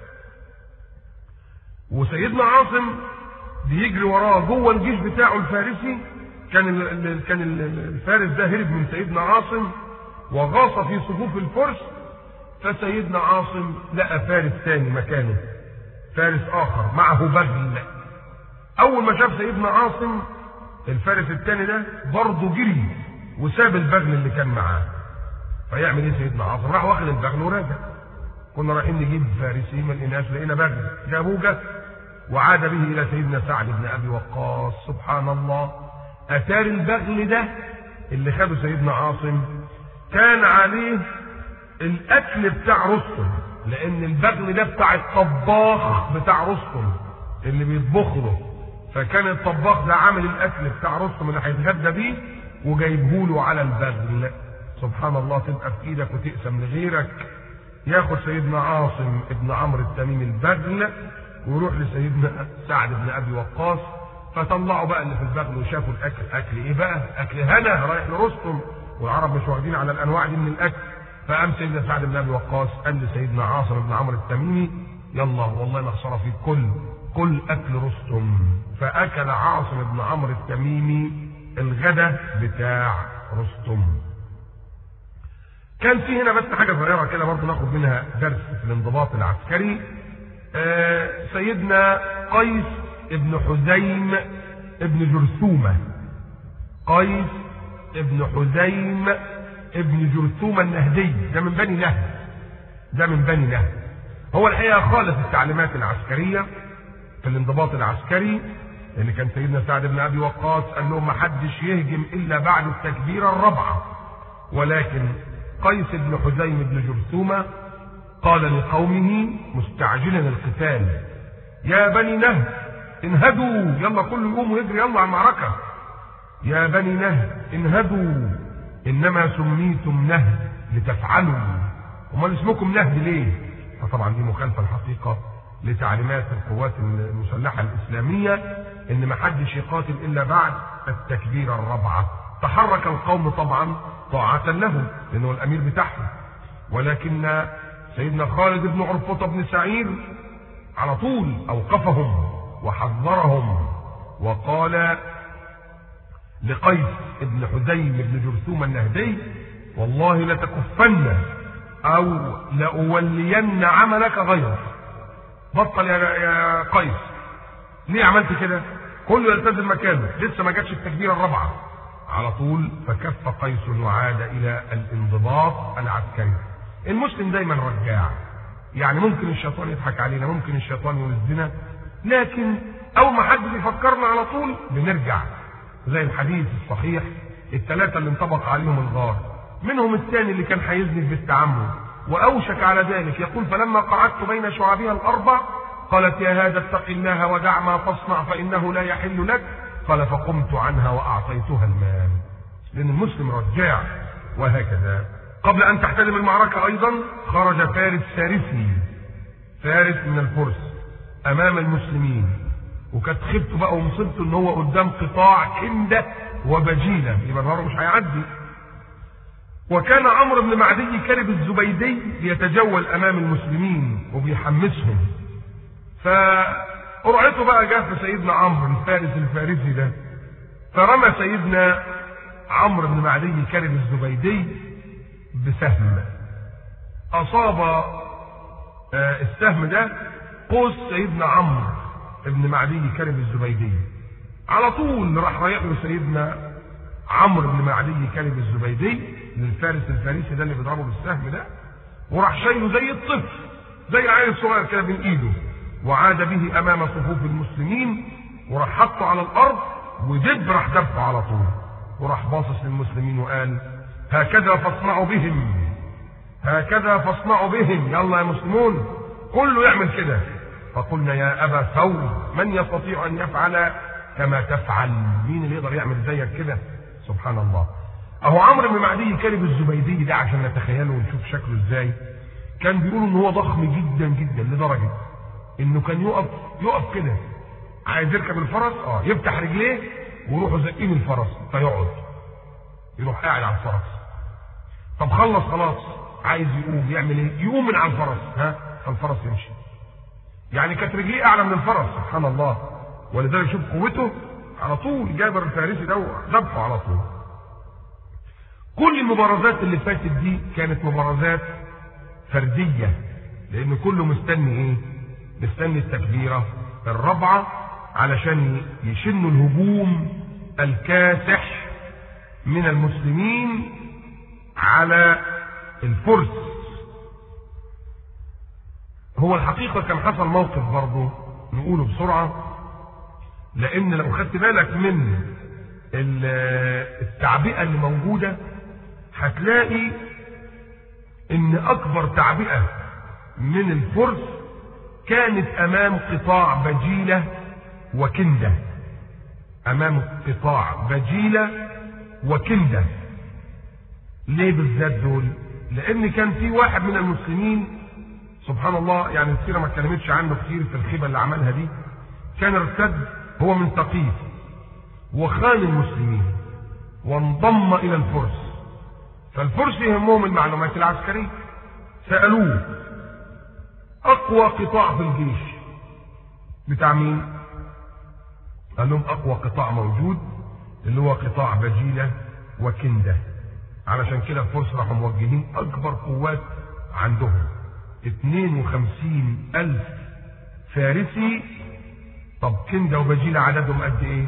وسيدنا عاصم بيجري وراه جوه الجيش بتاعه الفارسي. كان الفارس ده هرب من سيدنا عاصم وغاص في صفوف الفرس، فسيدنا عاصم لقى فارس ثاني مكانه، فارس اخر معه بغل. اول ما شاف سيدنا عاصم الفارس الثاني ده برضه جري وساب البغل اللي كان معاه. فيعمل ايه سيدنا عاصم؟ راح واخد البغل وراجع. كنا رايحين نجيب فارسي ما لقيناش، لقينا بغل، جابوه وعاد به الى سيدنا سعد بن ابي وقاص. سبحان الله، اثار البغل ده اللي خده سيدنا عاصم كان عليه الاكل بتاع رستم، لان البغل ده بتاع الطباخ بتاع رستم اللي بيطبخ له، فكان الطباخ ده عامل الاكل بتاع رستم اللي هيتغدى بيه وجايبه له على البغل. سبحان الله، تبقى في ايدك وتقسم لغيرك. ياخد سيدنا عاصم ابن عمرو التميمي البغل ويروح لسيدنا سعد بن ابي وقاص، فطلعوا بقى اللي في البغل وشافوا الاكل. اكل ايه بقى؟ اكل هنا رايح لرستم، والعرب مش واخدين على الانواع دي من الاكل. فقام سيدنا سعد بن ابي وقاص قال لسيدنا عاصم بن عمرو التميمي: يلا والله ما خساره فيك، كل اكل رستم. فاكل عاصم بن عمرو التميمي الغدا بتاع رستم. كان في هنا بس حاجه صغيره كده برضه ناخد منها درس في الانضباط العسكري. سيدنا قيس ابن حزيم ابن جرثومه، قيس ابن حزيم ابن جرثومه النهدي، ده من بني نهد. هو الحقيقه خالف التعليمات العسكريه في الانضباط العسكري، اللي كان سيدنا سعد بن ابي وقاص قال لهم ما حدش يهجم الا بعد التكبيره الرابعه. ولكن قيس بن حزيم بن جرثومه قال لقومه مستعجلا القتال: يا بني نهد انهدوا، يلا كله يقوم ويجري يلا على المعركه. يا بني نهد انهدوا، انما سميتم نهد لتفعلوا، امال اسمكم نهد ليه؟ فطبعا دي مخالفه الحقيقه لتعليمات القوات المسلحة الإسلامية إن ما حدش يقاتل إلا بعد التكبيرة الرابعة. تحرك القوم طبعا طاعة له لأنه الأمير بتاعهم، ولكن سيدنا خالد بن عرفطة بن سعير على طول أوقفهم وحذرهم، وقال لقيس بن حزيم بن جرثوم النهدي: والله لتكفن أو لأولين عملك غيرك. بطل يا قيس، ليه عملت كده؟ كله يلتزم مكانه، لسه ما جاتش التكبيرة الرابعة على طول. فكف قيس وعاد إلى الانضباط العسكري. المسلم دايما رجاع، يعني ممكن الشيطان يضحك علينا، ممكن الشيطان يوزنا، لكن أول ما حد بيفكرنا على طول بنرجع. زي الحديث الصحيح الثلاثة اللي انطبق عليهم الغار، منهم الثاني اللي كان هيزني بالتعمد وأوشك على ذلك، يقول: فلما قعدت بين شعابها الأربع قالت: يا هذا اتق الله ودع ما تصنع فإنه لا يحل لك. قال: فقمت عنها وأعطيتها المال. لأن المسلم رجاع. وهكذا قبل أن تحتدم المعركة أيضا خرج فارس فارسي، فارس من الفرس أمام المسلمين، وكانت خبته بقى ومصيبته إن هو قدام قطاع كندة وبجيلة، يبقى النهار مش هيعدي. وكان عمرو بن معدي كلب الزبيدي بيتجول أمام المسلمين وبيحمسهم، فقرعته بقى جه في سيدنا عمرو الفارس الفارسي ده، فرمى سيدنا عمرو بن معدي كلب الزبيدي بسهم، أصاب السهم ده قوس سيدنا عمرو بن معدي كلب الزبيدي. على طول راح رايح له سيدنا عمرو بن معدي كلب الزبيدي للفارس الفارسي ده اللي بيضربه بالسهم ده، وراح شايله زي الطفل، زي العيل الصغير كده بين ايده، وعاد به امام صفوف المسلمين، وراح حطه على الارض ودب راح دبه على طول، وراح باصص للمسلمين وقال: هكذا فاصنعوا بهم، هكذا فاصنعوا بهم، يلا يا مسلمون كله يعمل كده. فقلنا: يا ابا ثور، من يستطيع ان يفعل كما تفعل؟ مين اللي يقدر يعمل زيك كده؟ سبحان الله. اهو عمرو بن معدي كلب الزبيدي ده عشان نتخيله ونشوف شكله ازاي، كان بيقولوا ان هو ضخم جدا جدا لدرجه انه كان يقف كده عايز يركب الفرس، يفتح رجليه ويروحوا زقين الفرس فيقعد، يروح قاعد على الفرس. طب خلاص عايز يقوم يعمل ايه؟ يقوم من على الفرس، فالفرس يمشي. يعني كانت رجليه اعلى من الفرس، سبحان الله. ولذلك شوف قوته، على طول جابر الفارسي ده ذبحه على طول. كل المبارزات اللي فاتت دي كانت مبارزات فرديه، لان كله مستني ايه؟ مستني التكبيره الرابعه علشان يشنوا الهجوم الكاسح من المسلمين على الفرس. هو الحقيقه كان حصل موقف برضه نقوله بسرعه، لان لو خدت بالك من التعبئه اللي موجوده هتلاقي ان اكبر تعبئه من الفرس كانت امام قطاع بجيله وكنده، امام قطاع بجيله وكنده. ليه بالذات دول؟ لان كان في واحد من المسلمين سبحان الله، يعني السيره ما اتكلمتش عنه كتير في الخيبه اللي عملها دي، كان ارتد هو من ثقيف وخان المسلمين وانضم الى الفرس. فالفرس يهمهم المعلومات العسكريه، سالوه: اقوى قطاع في الجيش بتاع مين؟ قال لهم: اقوى قطاع موجود اللي هو قطاع بجيله وكنده. علشان كده الفرس راحوا موجهين اكبر قوات عندهم 52,000 فارسي. طب كنده وبجيله عددهم قد ايه؟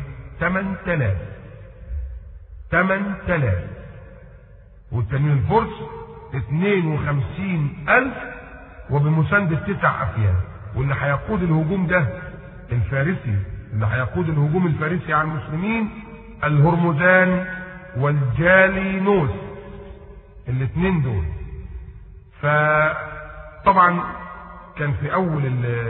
8000 والتانيين الفرس 52,000 وبمساندة 9 أفيال. واللي هيقود الهجوم ده الفارسي، اللي هيقود الهجوم الفارسي على المسلمين الهرمزان والجالينوس، الاثنين دول. فطبعا كان في اول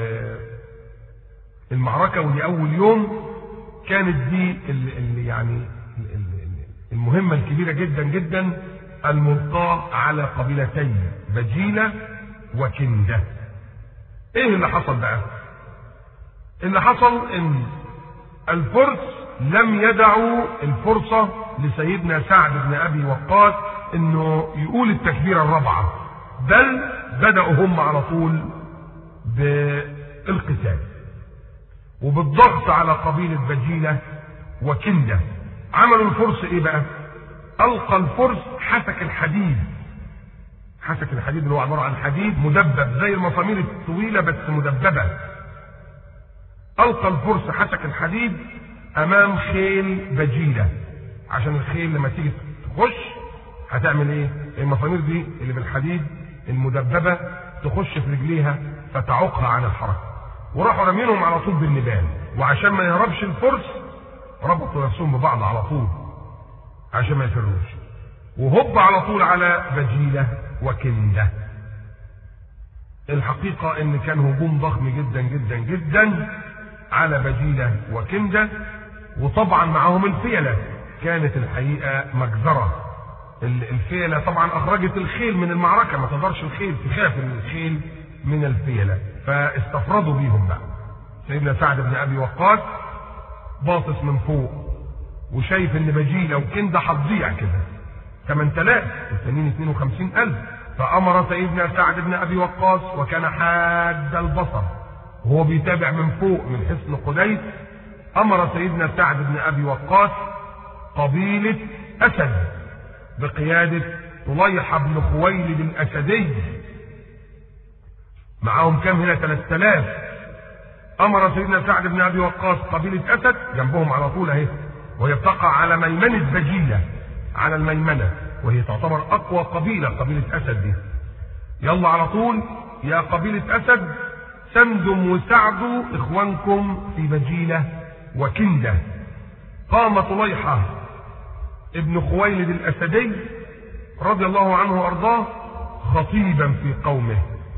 المعركه ودي اول يوم كانت دي يعني المهمه الكبيره جدا جدا، الملقاه على قبيلتين بجيله وكنده. ايه اللي حصل بقى؟ اللي حصل ان الفرس لم يدعوا الفرصة لسيدنا سعد بن ابي وقاص انه يقول التكبيرة الرابعة، بل بدأوا هم على طول بالقتال وبالضغط على قبيلة بجيلة وكندة. عملوا الفرس ايه بقى؟ القى الفرس حسك الحديد. حسك الحديد اللي هو عبارة عن حديد مدبب زي المسامير الطويلة بس مدببة. القى الفرس حسك الحديد امام خيل بجيلة، عشان الخيل لما تيجي تخش هتعمل ايه؟ المسامير دي اللي بالحديد المدببة تخش في رجليها فتعوقها عن الحركة. وراحوا رمينهم على طول بالنبال، وعشان ما يهربش الفرس ربطوا نفسهم ببعض على طول عشان ما يفروش، وهب على طول على بجيلة وكندة. الحقيقة ان كان هجوم ضخم جدا جدا جدا على بجيلة وكندة، وطبعا معهم الفيلة. كانت الحقيقة مجزرة. الفيلة طبعا اخرجت الخيل من المعركة، ما تقدرش الخيل، تخاف الخيل من الفيلة، فاستفردوا بيهم بقى. سيدنا سعد بن ابي وقاص باصص من فوق وشايف ان بجيلة وكندة هتضيع كده، 8000 التانيين 52000. فامر سيدنا سعد بن ابي وقاص وكان حاد البصر وهو بيتابع من فوق من حصن قديس. امر سيدنا سعد بن ابي وقاص قبيلة اسد بقيادة طليحة بن خويلد الاسدي، معاهم كام هنا؟ 3000. امر سيدنا سعد بن ابي وقاص قبيلة اسد جنبهم على طول اهي، وهي بتقع على ميمنة بجيلة، على الميمنة، وهي تعتبر اقوى قبيلة اسد دي. يلا على طول يا قبيلة اسد، سندم وسعدوا اخوانكم في بجيلة وكندة. قام طليحة ابن خويلد الاسدي رضي الله عنه وارضاه خطيبا في قومه،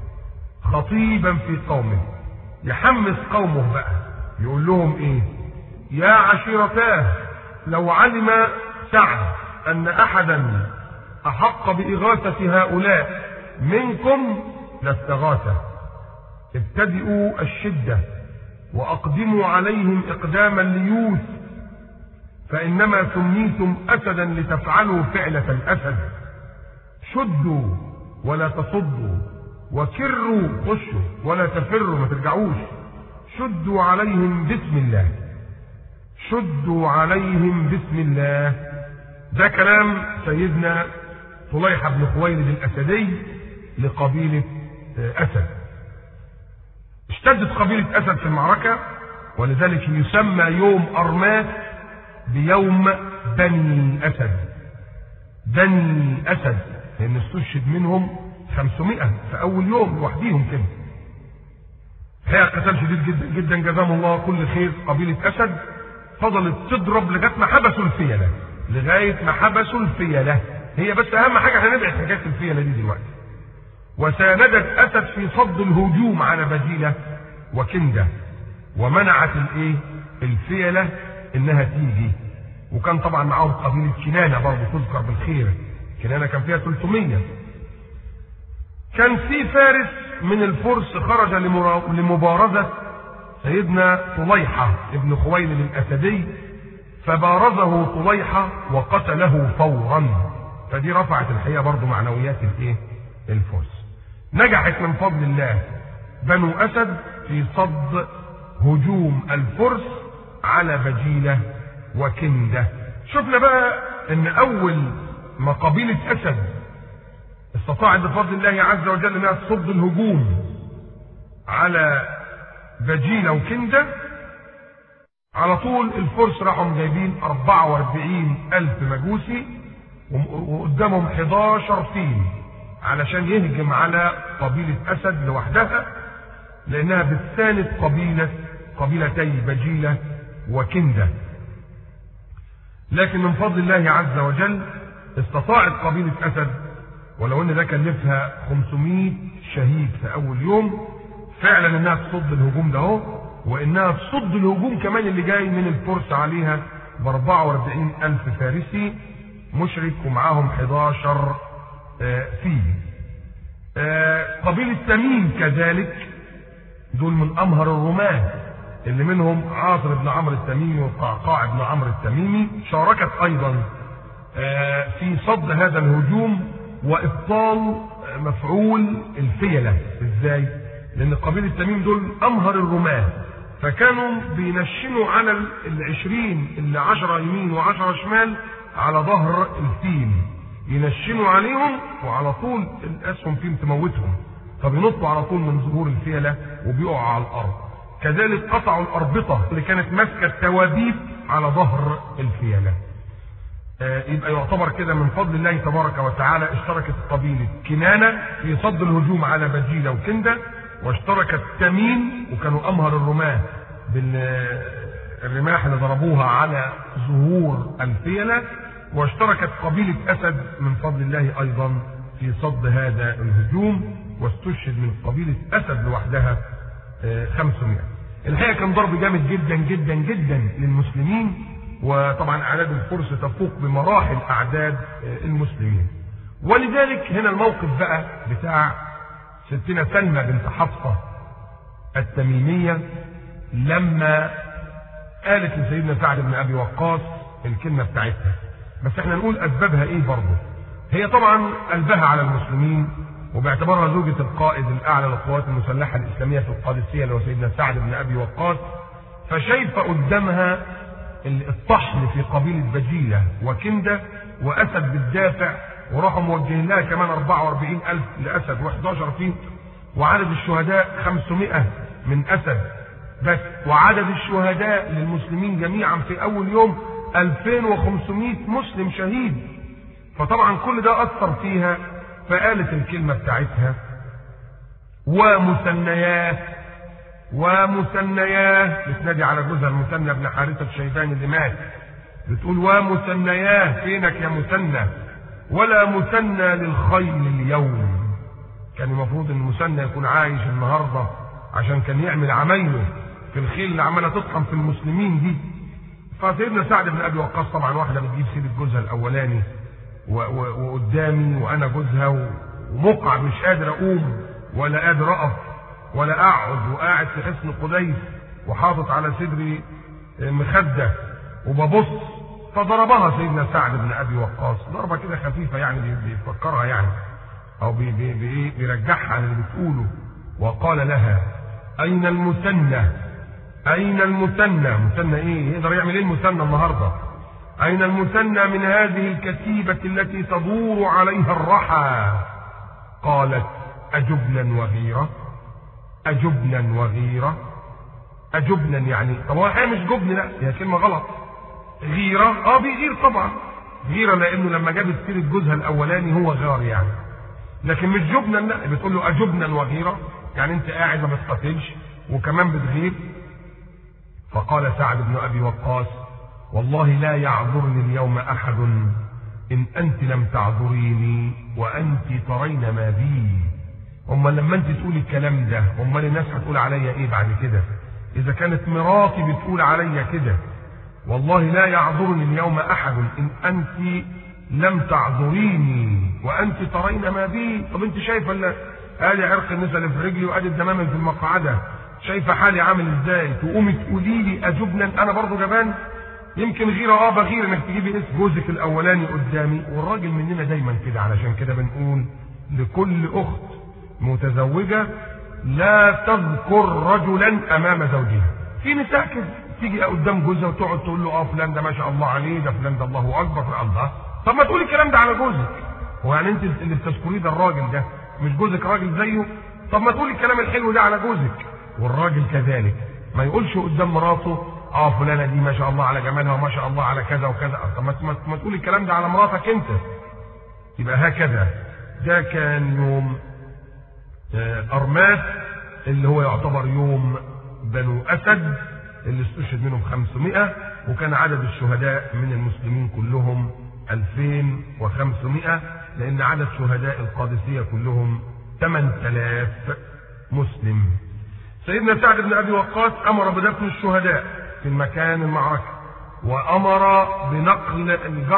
خطيبا في قومه، يحمس قومه بقى، يقول لهم ايه؟ يا عشيرتاه، لو علم سعد ان احدا احق باغاثة هؤلاء منكم لاستغاثه. ابتدئوا الشدة واقدموا عليهم اقدام الليوث، فانما سميتم اسدا لتفعلوا فعلة الاسد. شدوا ولا تصدوا، وكروا خشوا ولا تفروا ما ترجعوش. شدوا عليهم بسم الله، شدوا عليهم بسم الله. ده كلام سيدنا طليحة بن خويلد الاسدي لقبيلة اسد. اشتدت قبيلة اسد في المعركة، ولذلك يسمى يوم ارماس بيوم بني اسد. بني اسد لان استشهد منهم 500 في اول يوم لوحديهم كده. هي قتال شديد جدا جدا، جزاهم الله كل خير. قبيلة اسد فضلت تضرب لغايه ما حبسوا الفيلة، لغايه ما حبسوا الفيلة. هي بس اهم حاجه هنبعد حكايه الفيلة دي دلوقتي. وساندت اسد في صد الهجوم على بجيلة وكندة، ومنعت الايه؟ الفيلة انها تيجي. وكان طبعا معاهم قبيلة كنانة برضه تذكر بالخير. كنانة كان فيها 300. كان في فارس من الفرس خرج لمبارزة سيدنا طليحة ابن خويلد الاسدي، فبارزه طليحة وقتله فورا. فدي رفعت الحقيقة برضه معنويات الايه؟ الفرس. نجحت من فضل الله بنو اسد في صد هجوم الفرس على بجيلة وكندة. شفنا بقى ان اول ما قبيلة اسد استطاعت بفضل الله عز وجل انها تصد الهجوم على بجيلة وكندة، على طول الفرس راحوا جايبين 44,000 مجوسي وقدامهم 11 فيل علشان يهجم على قبيلة اسد لوحدها، لانها بتساند قبيلتي بجيلة وكندة. لكن من فضل الله عز وجل استطاعت قبيلة اسد، ولو ان ده كلفها 500 شهيد في اول يوم، فعلا انها تصد الهجوم ده اهو، وانها تصد الهجوم كمان اللي جاي من الفرس عليها ب 44,000 فارسي مشرك ومعاهم 11 فيل. قبيلة تميم كذلك دول من أمهر الرماة، اللي منهم عاصر بن عمرو التميمي والقعقاع بن عمرو التميمي. شاركت أيضا في صد هذا الهجوم وإبطال مفعول الفيلة. إزاي؟ لأن قبيلة تميم دول أمهر الرماة، فكانوا بينشنوا على 20 اللي 10 يمين و10 شمال على ظهر الفيل، ينشنوا عليهم وعلى طول الأسهم فيهم تموتهم، فبينطوا على طول من ظهور الفيلة وبيقعوا على الأرض. كذلك قطعوا الأربطة اللي كانت ماسكة التوابيت على ظهر الفيلة. يبقى يعتبر كده من فضل الله تبارك وتعالى اشتركت قبيلة كنانة في صد الهجوم على بجيلة وكندة، واشتركت تميم وكانوا أمهر الرماة بالرماح اللي ضربوها على ظهور الفيلة، واشتركت قبيلة أسد من فضل الله أيضا في صد هذا الهجوم، واستشهد من قبيلة أسد لوحدها 500. الحقيقة كان ضرب جامد جدا جدا جدا للمسلمين، وطبعا أعداد الفرس تفوق بمراحل أعداد المسلمين. ولذلك هنا الموقف بقى بتاع ستنا سلمى بنت حفصة التميمية لما قالت لسيدنا سعد بن أبي وقاص الكلمة بتاعتها. بس احنا نقول أسبابها إيه برضه. هي طبعا قلبها على المسلمين، وباعتبارها زوجة القائد الأعلى للقوات المسلحة الإسلامية في القادسية اللي هو سيدنا سعد بن أبي وقاص، فشايفة قدامها الطحن في قبيلة بجيلة وكندة وأسد بالدافع، وراحوا موجهين لها كمان 44,000 لأسد و11 فيه، وعدد الشهداء 500 من أسد بس، وعدد الشهداء للمسلمين جميعا في أول يوم 2500 مسلم شهيد. فطبعا كل ده أثر فيها، فقالت الكلمة بتاعتها ومثنياه بتنادي على جوزها المثنى بن حارثة الشيباني اللي مات، بتقول ومثنياه فينك يا مثنى، ولا مثنى للخيل اليوم. كان المفروض ان المثنى يكون عايش النهارده عشان كان يعمل عمايله في الخيل اللي عماله تطحن في المسلمين دي. فسيدنا سعد بن ابي وقاص طبعا واحده بتجيب سيره جوزها الاولاني وقدامي وانا جوزها ومقع مش قادر اقوم ولا قادر اقف ولا اقعد، وقاعد في حصن قديس وحاطط على صدري مخده وببص. فضربها سيدنا سعد بن ابي وقاص ضربه كده خفيفه، يعني بيفكرها يعني او بيرجعها عن اللي بتقوله، وقال لها اين المثنى؟ اين المثنى؟ مثنى ايه؟ يقدر يعمل ايه المثنى النهارده؟ اين المثنى من هذه الكتيبه التي تدور عليها الرحى؟ قالت أجبنا وغيرة. أجبنا وغيرة. أجبنا يعني طب هو مش جبن، لا هي كلمة غلط. غيرة بيغير طبعا، غيرة لأنه لما جابت سيرة جوزها الأولاني هو غار يعني، لكن مش جبنا، لا بتقول له أجبنا وغيرة يعني أنت قاعد ما بتقاتلش وكمان بتغير. فقال سعد بن أبي وقاص والله لا يعذرني اليوم أحد إن أنت لم تعذريني وأنت ترين ما بي. أمال لما أنت تقولي الكلام ده أمال الناس هتقول عليا إيه بعد كده؟ إذا كانت مراتي بتقول عليا كده والله لا يعذرني اليوم أحد إن أنت لم تعذريني وأنت ترين ما بي. طب أنت شايفة آدي عرق النساء اللي في رجلي وآدي الدمامل في المقعدة، شايفة حالي عامل إزاي؟ تقومي تقولي لي أجبنا؟ أنا برضو جبان؟ يمكن غيرة بغير انك تجيبي اسم جوزك الاولاني قدامي، والراجل مننا دايما كده. علشان كده بنقول لكل اخت متزوجة لا تذكر رجلا امام زوجها. في نساء كده تيجي قدام جوزها وتقعد تقول له فلان ده ما شاء الله عليه، ده فلان ده الله اكبر في الله. طب ما تقولي الكلام ده على جوزك، هو يعني انت اللي بتذكريه ده الراجل ده مش جوزك راجل زيه؟ طب ما تقولي الكلام الحلو ده على جوزك. والراجل كذلك ما يقولش قدام مراته فلانة دي ما شاء الله على جمالها وما شاء الله على كذا وكذا. طب ما تقول الكلام ده على مراتك انت. يبقى هكذا. ده كان يوم أرماس اللي هو يعتبر يوم بنو أسد اللي استشهد منهم 500، وكان عدد الشهداء من المسلمين كلهم 2500، لأن عدد شهداء القادسية كلهم 8000 مسلم. سيدنا سعد بن أبي وقاص أمر بدفن الشهداء في المكان المعركة، وأمر بنقل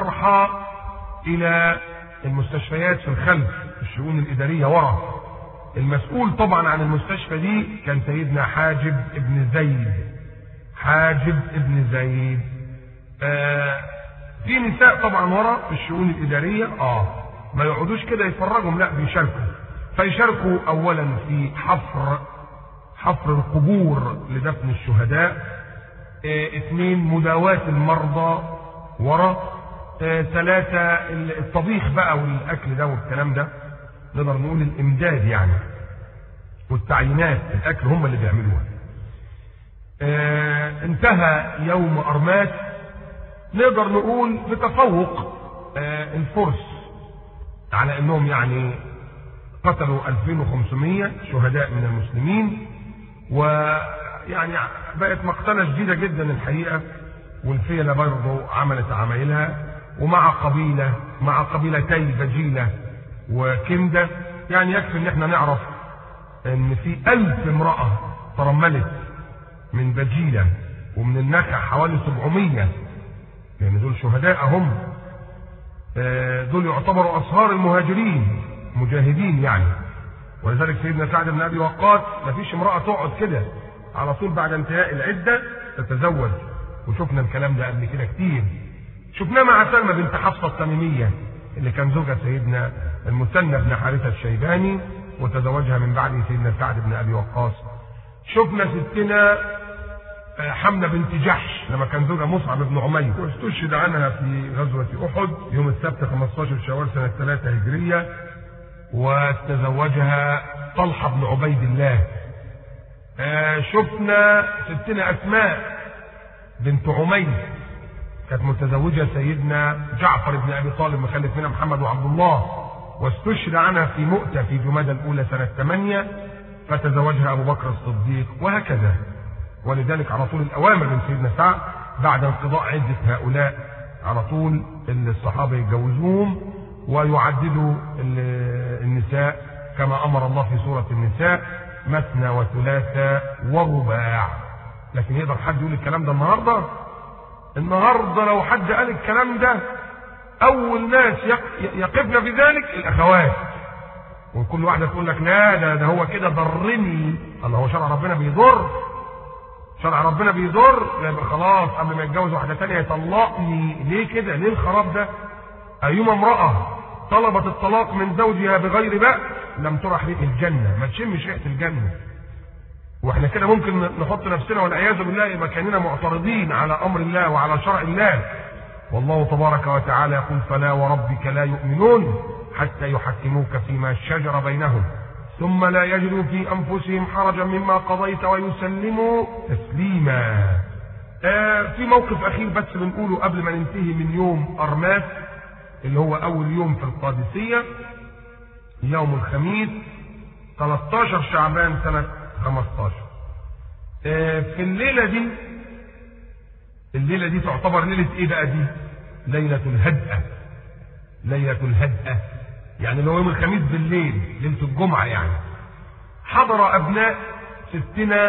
الجرحى إلى المستشفيات في الخلف، الشؤون الإدارية ورا، المسؤول طبعا عن المستشفى دي كان سيدنا حاجب ابن زيد. حاجب ابن زيد. في نساء طبعا ورا في الشؤون الإدارية ما يقعدوش كده يتفرجوا، لا بيشاركوا. فيشاركوا أولا في حفر القبور لدفن الشهداء، 2 مداواة المرضى ورا، 3 الطبيخ بقى والأكل ده والكلام ده، نقدر نقول الإمداد يعني، والتعيينات الأكل هم اللي بيعملوها. انتهى يوم أرماس نقدر نقول بتفوق الفرس على انهم يعني قتلوا 2500 شهداء من المسلمين، ويعني بقت مقتلة شديدة جدا الحقيقة. والفيلة برضه عملت عمايلها، ومع قبيلتي بجيلة وكندة. يعني يكفي ان احنا نعرف ان في 1000 امرأة ترملت من بجيلة، ومن النخع حوالي 700، لان دول شهداء هم. دول يعتبروا اصهار المهاجرين مجاهدين يعني. ولذلك سيدنا سعد بن ابي وقاص مفيش امرأة تقعد كده، على طول بعد انتهاء العدة تتزوج. وشفنا الكلام ده قبل كده كتير، شفناه مع سلمى بنت حفصة التميمية اللي كان زوجها سيدنا المثنى بن حارثة الشيباني، وتزوجها من بعد سيدنا سعد بن ابي وقاص. شفنا ستنا حمنة بنت جحش لما كان زوجها مصعب بن عمير، واستشهد عنها في غزوة أحد يوم السبت 15 شوال سنة 3 هجرية، وتزوجها طلحة بن عبيد الله. شفنا ستنا أسماء بنت عمير كانت متزوجة سيدنا جعفر بن أبي طالب مخلف منها محمد وعبد الله، واستشهد عنها في مؤتة في جمادى الأولى سنة 8، فتزوجها أبو بكر الصديق، وهكذا. ولذلك على طول الأوامر من سيدنا سعد بعد انقضاء عدة هؤلاء على طول الصحابة يتجوزوهم ويعددوا النساء كما أمر الله في سورة النساء: مثنى وثلاثة ورباع. لكن يقدر حد يقول الكلام ده النهارده؟ النهارده لو حد قال الكلام ده أول ناس يقفنا في ذلك الأخوات، وكل واحدة تقول لك لا ده هو كده ضرني. الله، هو شرع ربنا بيضر؟ شرع ربنا بيضر؟ يبقى خلاص قبل ما يتجوز واحدة تانية يطلقني. ليه كده؟ ليه الخراب ده؟ أيما امرأة طلبت الطلاق من زوجها بغير بأس لم ترح ريح الجنة، ما تشمش ريحة الجنة. واحنا كده ممكن نحط نفسنا والعياذ بالله يبقى كاننا معترضين على أمر الله وعلى شرع الله. والله تبارك وتعالى يقول: فلا وربك لا يؤمنون حتى يحكموك فيما شجر بينهم ثم لا يجدوا في أنفسهم حرجا مما قضيت ويسلموا تسليما. في موقف أخير بس بنقوله قبل ما ننتهي من يوم أرماس اللي هو أول يوم في القادسية، يوم الخميس 13 شعبان سنة 15. في الليلة دي تعتبر ليلة إيه بقى دي؟ ليلة الهدأة. ليلة الهدأة يعني اللي هو يوم الخميس بالليل، ليلة الجمعة يعني. حضر أبناء ستنا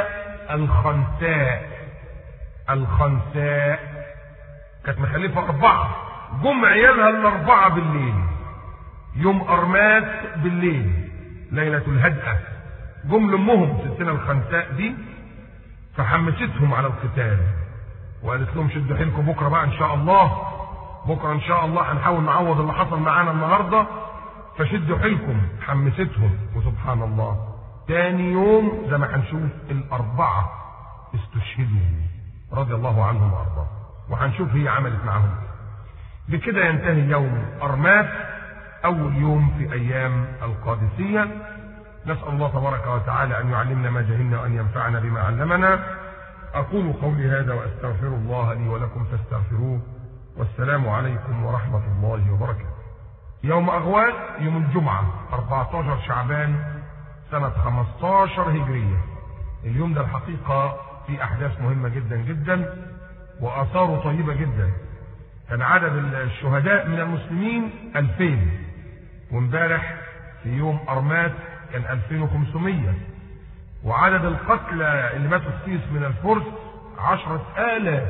الخنساء كانت مخلفة 4، جم عيالها ال4 بالليل، يوم أرماس بالليل ليلة الهدأة. جم لأمهم ستنا الخنساء دي فحمستهم على القتال وقالت لهم: شدوا حيلكم بكرة بقى إن شاء الله، بكرة إن شاء الله هنحاول نعوض اللي حصل معانا النهاردة، فشدوا حيلكم. حمستهم، وسبحان الله تاني يوم زي ما هنشوف ال4 استشهدوا رضي الله عنهم وارضاهم، وهنشوف هي عملت معهم. بكده ينتهي يوم أرماس أول يوم في أيام القادسية. نسأل الله تبارك وتعالى أن يعلمنا ما جهلنا وأن ينفعنا بما علمنا. أقول قولي هذا وأستغفر الله لي ولكم فاستغفروه، والسلام عليكم ورحمة الله وبركاته. يوم أغواس يوم الجمعة 14 شعبان سنة 15 هجرية. اليوم ده الحقيقة في أحداث مهمة جدا جدا وآثاره طيبة جدا. كان عدد الشهداء من المسلمين 2000، وامبارح في يوم أرماس كان 2500، وعدد القتلى اللي ماتوا السيس من الفرس 10,000.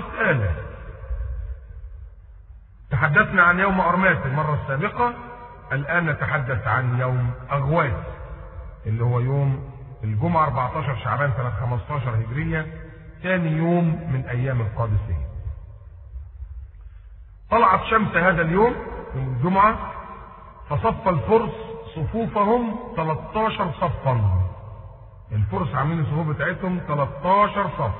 10,000. تحدثنا عن يوم أرماس المرة السابقة الآن نتحدث عن يوم أغواث اللي هو يوم الجمعة 14 شعبان سنة 15 هجرية، ثاني يوم من أيام القادسية. طلعت شمس هذا اليوم من الجمعة، فصف الفرس صفوفهم 13 صفا. الفرس عاملين الصفوف بتاعتهم 13 صف،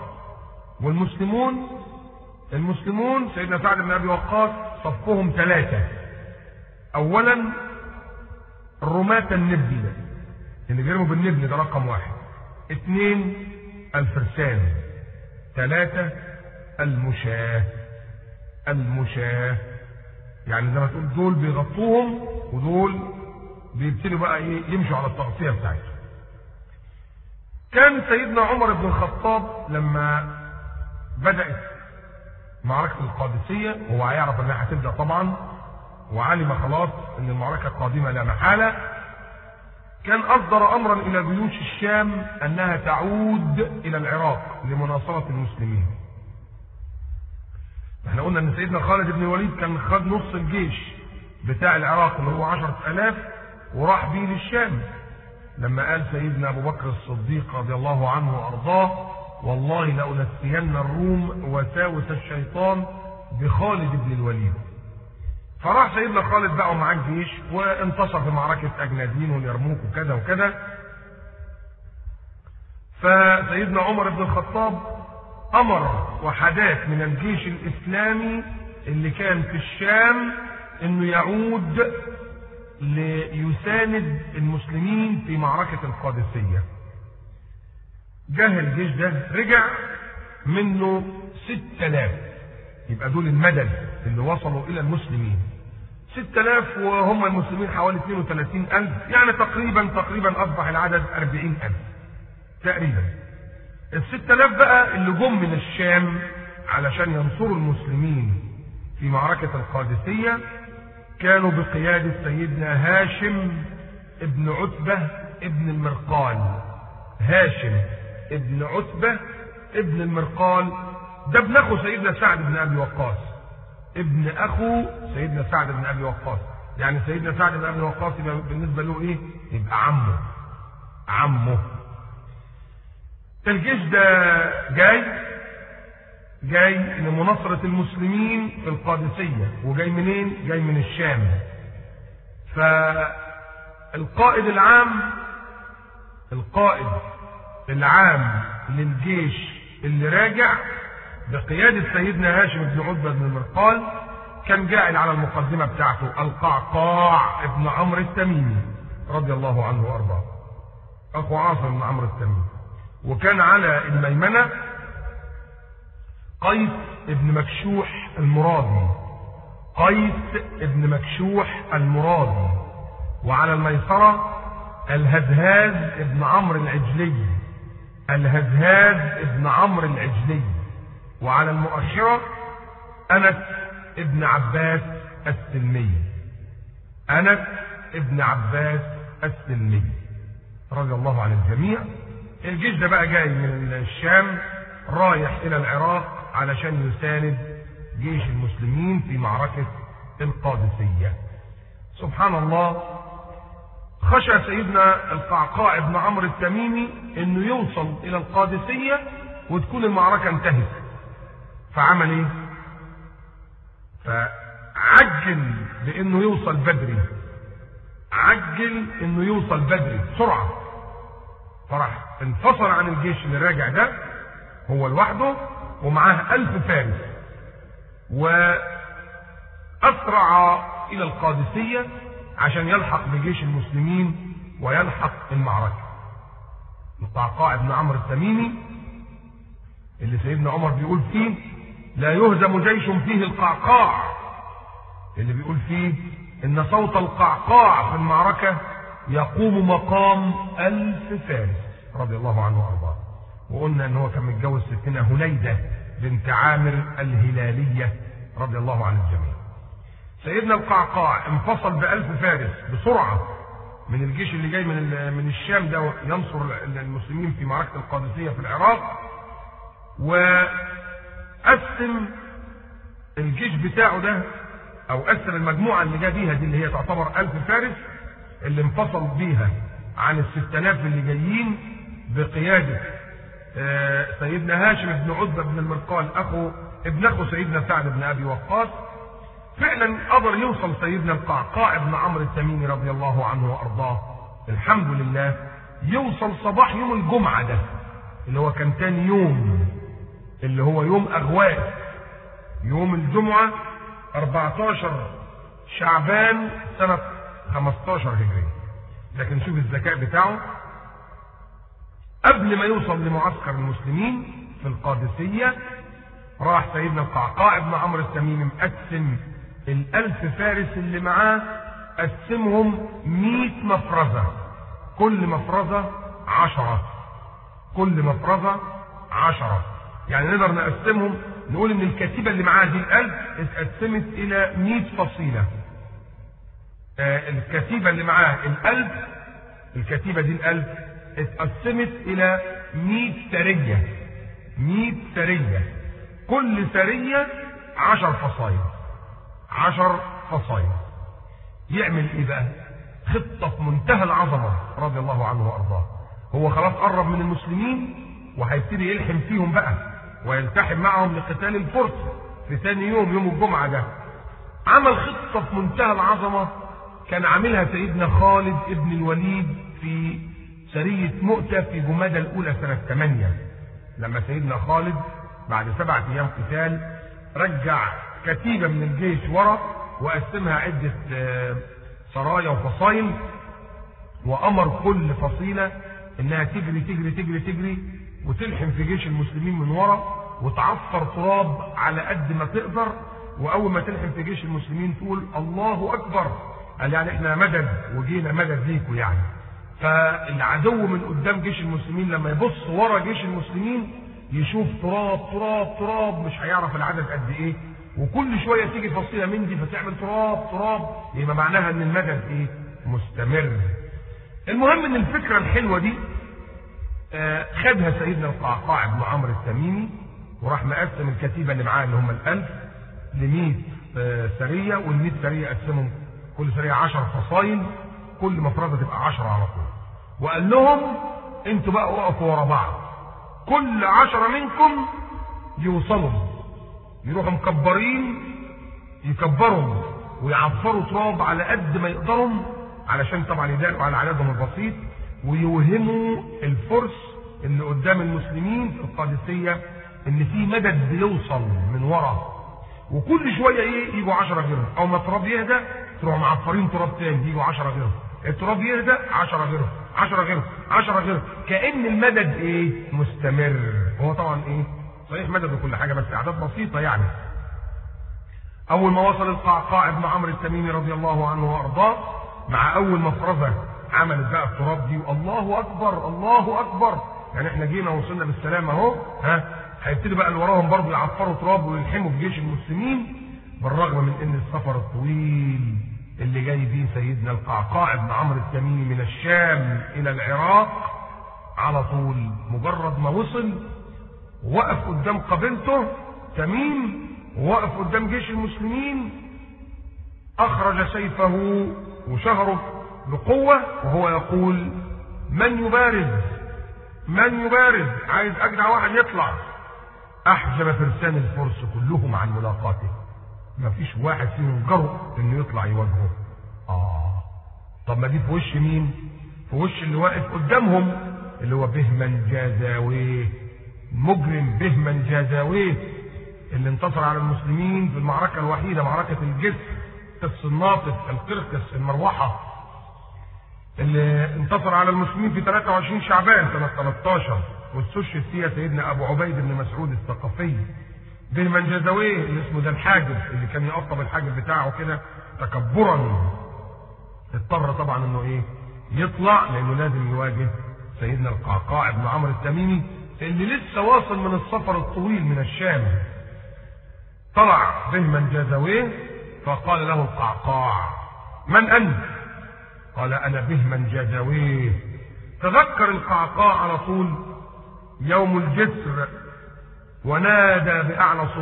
والمسلمون سيدنا سعد بن أبي وقاص صفهم 3. أولا رماة النبل اللي بيرموا بالنبل، ده رقم 1. 2 الفرسان. 3 المشاة، يعني زي ما تقول دول بيغطوهم ودول بيبتدوا بقى ايه يمشوا على التغطية بتاعتهم. كان سيدنا عمر بن الخطاب لما بدأت معركة القادسية، وهو هيعرف انها هتبدأ طبعا، وعلم خلاص ان المعركة قادمة لا محالة، كان أصدر أمرا إلى جيوش الشام أنها تعود إلى العراق لمناصرة المسلمين. احنا قلنا ان سيدنا خالد بن الوليد كان خد نص الجيش بتاع العراق اللي هو 10,000 وراح بيه للشام، لما قال سيدنا أبو بكر الصديق رضي الله عنه وأرضاه: والله لأنسين الروم وساوس الشيطان بخالد بن الوليد. فراح سيدنا خالد بقى معاه الجيش وانتصر في معركة أجنادين واليرموك وكذا وكذا. فسيدنا عمر بن الخطاب أمر وحدات من الجيش الإسلامي اللي كان في الشام إنه يعود ليساند المسلمين في معركة القادسية. جه الجيش ده رجع منه 6000، يبقى دول المدد اللي وصلوا إلى المسلمين. 6000 وهم المسلمين حوالي 32,000، يعني تقريبا أصبح العدد 40,000 تقريبا. 6000 بقى اللي جم من الشام علشان ينصروا المسلمين في معركة القادسية كانوا بقيادة سيدنا هاشم ابن عتبة ابن المرقال. هاشم ابن عتبة ابن المرقال ده ابن أخو سيدنا سعد بن أبي وقاص، ابن أخو سيدنا سعد بن أبي وقاص، يعني سيدنا سعد بن أبي وقاص بالنسبة له إيه؟ يبقى عمه. الجيش ده جاي لمناصرة المسلمين في القادسية، وجاي منين؟ جاي من الشام. فالقائد العام للجيش اللي راجع بقيادة سيدنا هاشم بن عتبة بن المرقال كان جاعل على المقدمة بتاعته القعقاع ابن عمرو التميمي رضي الله عنه وارضاه، اخو عاصم بن عمرو التميمي. وكان على الميمنة قيس ابن مكشوح المرادي، وعلى الميسرة الهزهاز ابن عمرو العجلي، وعلى المؤخرة أنس ابن عباس السلمي رضي الله عن الجميع. الجيش ده بقى جاي من الشام رايح إلى العراق علشان يساند جيش المسلمين في معركة القادسية. سبحان الله، خشى سيدنا القعقاع بن عمرو التميمي انه يوصل الى القادسية وتكون المعركة انتهت، فعمل ايه؟ فعجل بانه يوصل بدري بسرعة. فراح انفصل عن الجيش اللي راجع ده هو لوحده ومعاه 1000 فارس، وأسرع إلى القادسية عشان يلحق بجيش المسلمين ويلحق المعركة. القعقاع بن عمرو التميمي اللي سيدنا عمر بيقول فيه: لا يهزم جيش فيه القعقاع، اللي بيقول فيه إن صوت القعقاع في المعركة يقوم مقام 1000 فارس رضي الله عنه وارضاه. وقلنا ان هو كان متجوز ستنا هنيدة بنت عامر الهلالية رضي الله عن الجميع. سيدنا القعقاع انفصل ب1000 فارس بسرعة من الجيش اللي جاي من الشام ده ينصر المسلمين في معركة القادسية في العراق، وقسم الجيش بتاعه ده او قسم المجموعه اللي جا بيها دي اللي هي تعتبر 1000 فارس اللي انفصل بيها عن ال 6000 اللي جايين بقياده سيدنا هاشم بن عتبه بن المرقال ابن اخو سيدنا سعد بن ابي وقاص. فعلا قدر يوصل سيدنا القعقاع بن عمرو التميمي رضي الله عنه وارضاه الحمد لله، يوصل صباح يوم الجمعه ده اللي هو كان تاني يوم، اللي هو يوم اغواء، يوم الجمعه 14 شعبان سنه 15 هجري. لكن شوف الذكاء بتاعه، قبل ما يوصل لمعسكر المسلمين في القادسيه راح سيدنا القعقاع بن عمرو التميمي مقسم ال1000 فارس اللي معاه، قسمهم 100 مفرزه، كل مفرزه 10، كل مفرزه 10. يعني نقدر نقسمهم، نقول ان الكتيبه اللي معاها دي ال1000 اتقسمت الى 100 فصيله. الكتيبه اللي معاها ال1000، الكتيبه دي ال1000 اتقسمت الى 100 سريه، 100 سريه، كل سريه 10 فصائل، 10 فصائل. يعمل ايه بقى؟ خطه في منتهى العظمه رضي الله عنه وارضاه. هو خلاص قرب من المسلمين وهيبتدي يلحم فيهم بقى ويلتحم معهم لقتال الفرس في ثاني يوم الجمعه ده. عمل خطه في منتهى العظمه كان عاملها سيدنا خالد ابن الوليد في سريه مؤتة في جمادى الاولى سنه 8، لما سيدنا خالد بعد 7 ايام قتال رجع كتيبه من الجيش ورا وقسمها عده سرايا وفصائل، وامر كل فصيله انها تجري تجري تجري تجري وتلحم في جيش المسلمين من ورا وتعفر تراب على قد ما تقدر، واول ما تلحم في جيش المسلمين تقول الله اكبر، قال يعني احنا مدد وجينا مدد ليكوا يعني. فالعدو من قدام جيش المسلمين لما يبص ورا جيش المسلمين يشوف تراب تراب تراب، مش هيعرف العدد قد ايه، وكل شويه تيجي فصيله من دي فتعمل تراب تراب، يبقى معناها ان المدد ايه؟ مستمر. المهم ان الفكره الحلوه دي خدها سيدنا القعقاع بن عمرو التميمي وراح مقسم الكتيبه اللي معاه اللي هم ال1000 ل100 سريه، وال100 سريه قسمهم كل سريه 10 فصائل، كل مفرزه تبقى 10 على طول. وقال لهم انتوا بقى وقفوا ورا بعض، كل 10 منكم يوصلوا يروحوا مكبرين، يكبروا ويعفروا تراب على قد ما يقدروا علشان طبعا يداروا على عددهم البسيط، ويوهموا الفرس اللي قدام المسلمين في القادسيه ان في مدد بيوصل من ورا، وكل شويه ايه؟ يجوا 10 غيرهم، او ما التراب يهدى تروحوا معفرين تراب تاني، يجوا 10 غيرهم، التراب يهدى 10 غيرهم، 10 غيرهم، 10 غيرهم، كأن المدد ايه؟ مستمر. هو طبعا ايه؟ صحيح مدد وكل حاجه بس اعداد بسيطه يعني. اول ما وصل القعقاع بن عمرو التميمي رضي الله عنه وارضاه مع اول مفرزه عملت بقى التراب دي، الله اكبر الله اكبر، يعني احنا جينا وصلنا بالسلام اهو، هيبتدي بقى اللي وراهم برضه يعفروا تراب ويلحموا في جيش المسلمين، بالرغم من ان السفر الطويل اللي جاي بيه سيدنا القعقاع بن عمرو التميمي من الشام الى العراق على طول، مجرد ما وصل وقف قدام قبيلته تميم ووقف قدام جيش المسلمين، اخرج سيفه وشهره بقوه وهو يقول من يبارز من يبارز، عايز اجدع واحد يطلع. احجب فرسان الفرس كلهم عن ملاقاته، ما فيش واحد فيهم جرؤ انه يطلع يواجهه. طب ما دي في وش مين؟ في وش اللي واقف قدامهم اللي هو بهمن جازاويه، مجرم بهمن جازاويه اللي انتصر على المسلمين في المعركه الوحيده، معركه الجسر، قرص الناطق، القرقس، المروحه، اللي انتصر على المسلمين في 23 شعبان سنه 13 واستشهد فيها سيدنا ابو عبيد بن مسعود الثقفي. بهمن جازاويه اللي اسمه ده الحاجب اللي كان يقطب الحاجب بتاعه كده تكبرا، اضطر طبعا انه ايه؟ يطلع، لانه لازم يواجه سيدنا القعقاع بن عمرو التميمي اللي لسه واصل من السفر الطويل من الشام. طلع بهمن جازاويه فقال له القعقاع من انت؟ قال انا بهمن جازاويه. تذكر القعقاع على طول يوم الجسر ونادى باعلى صوته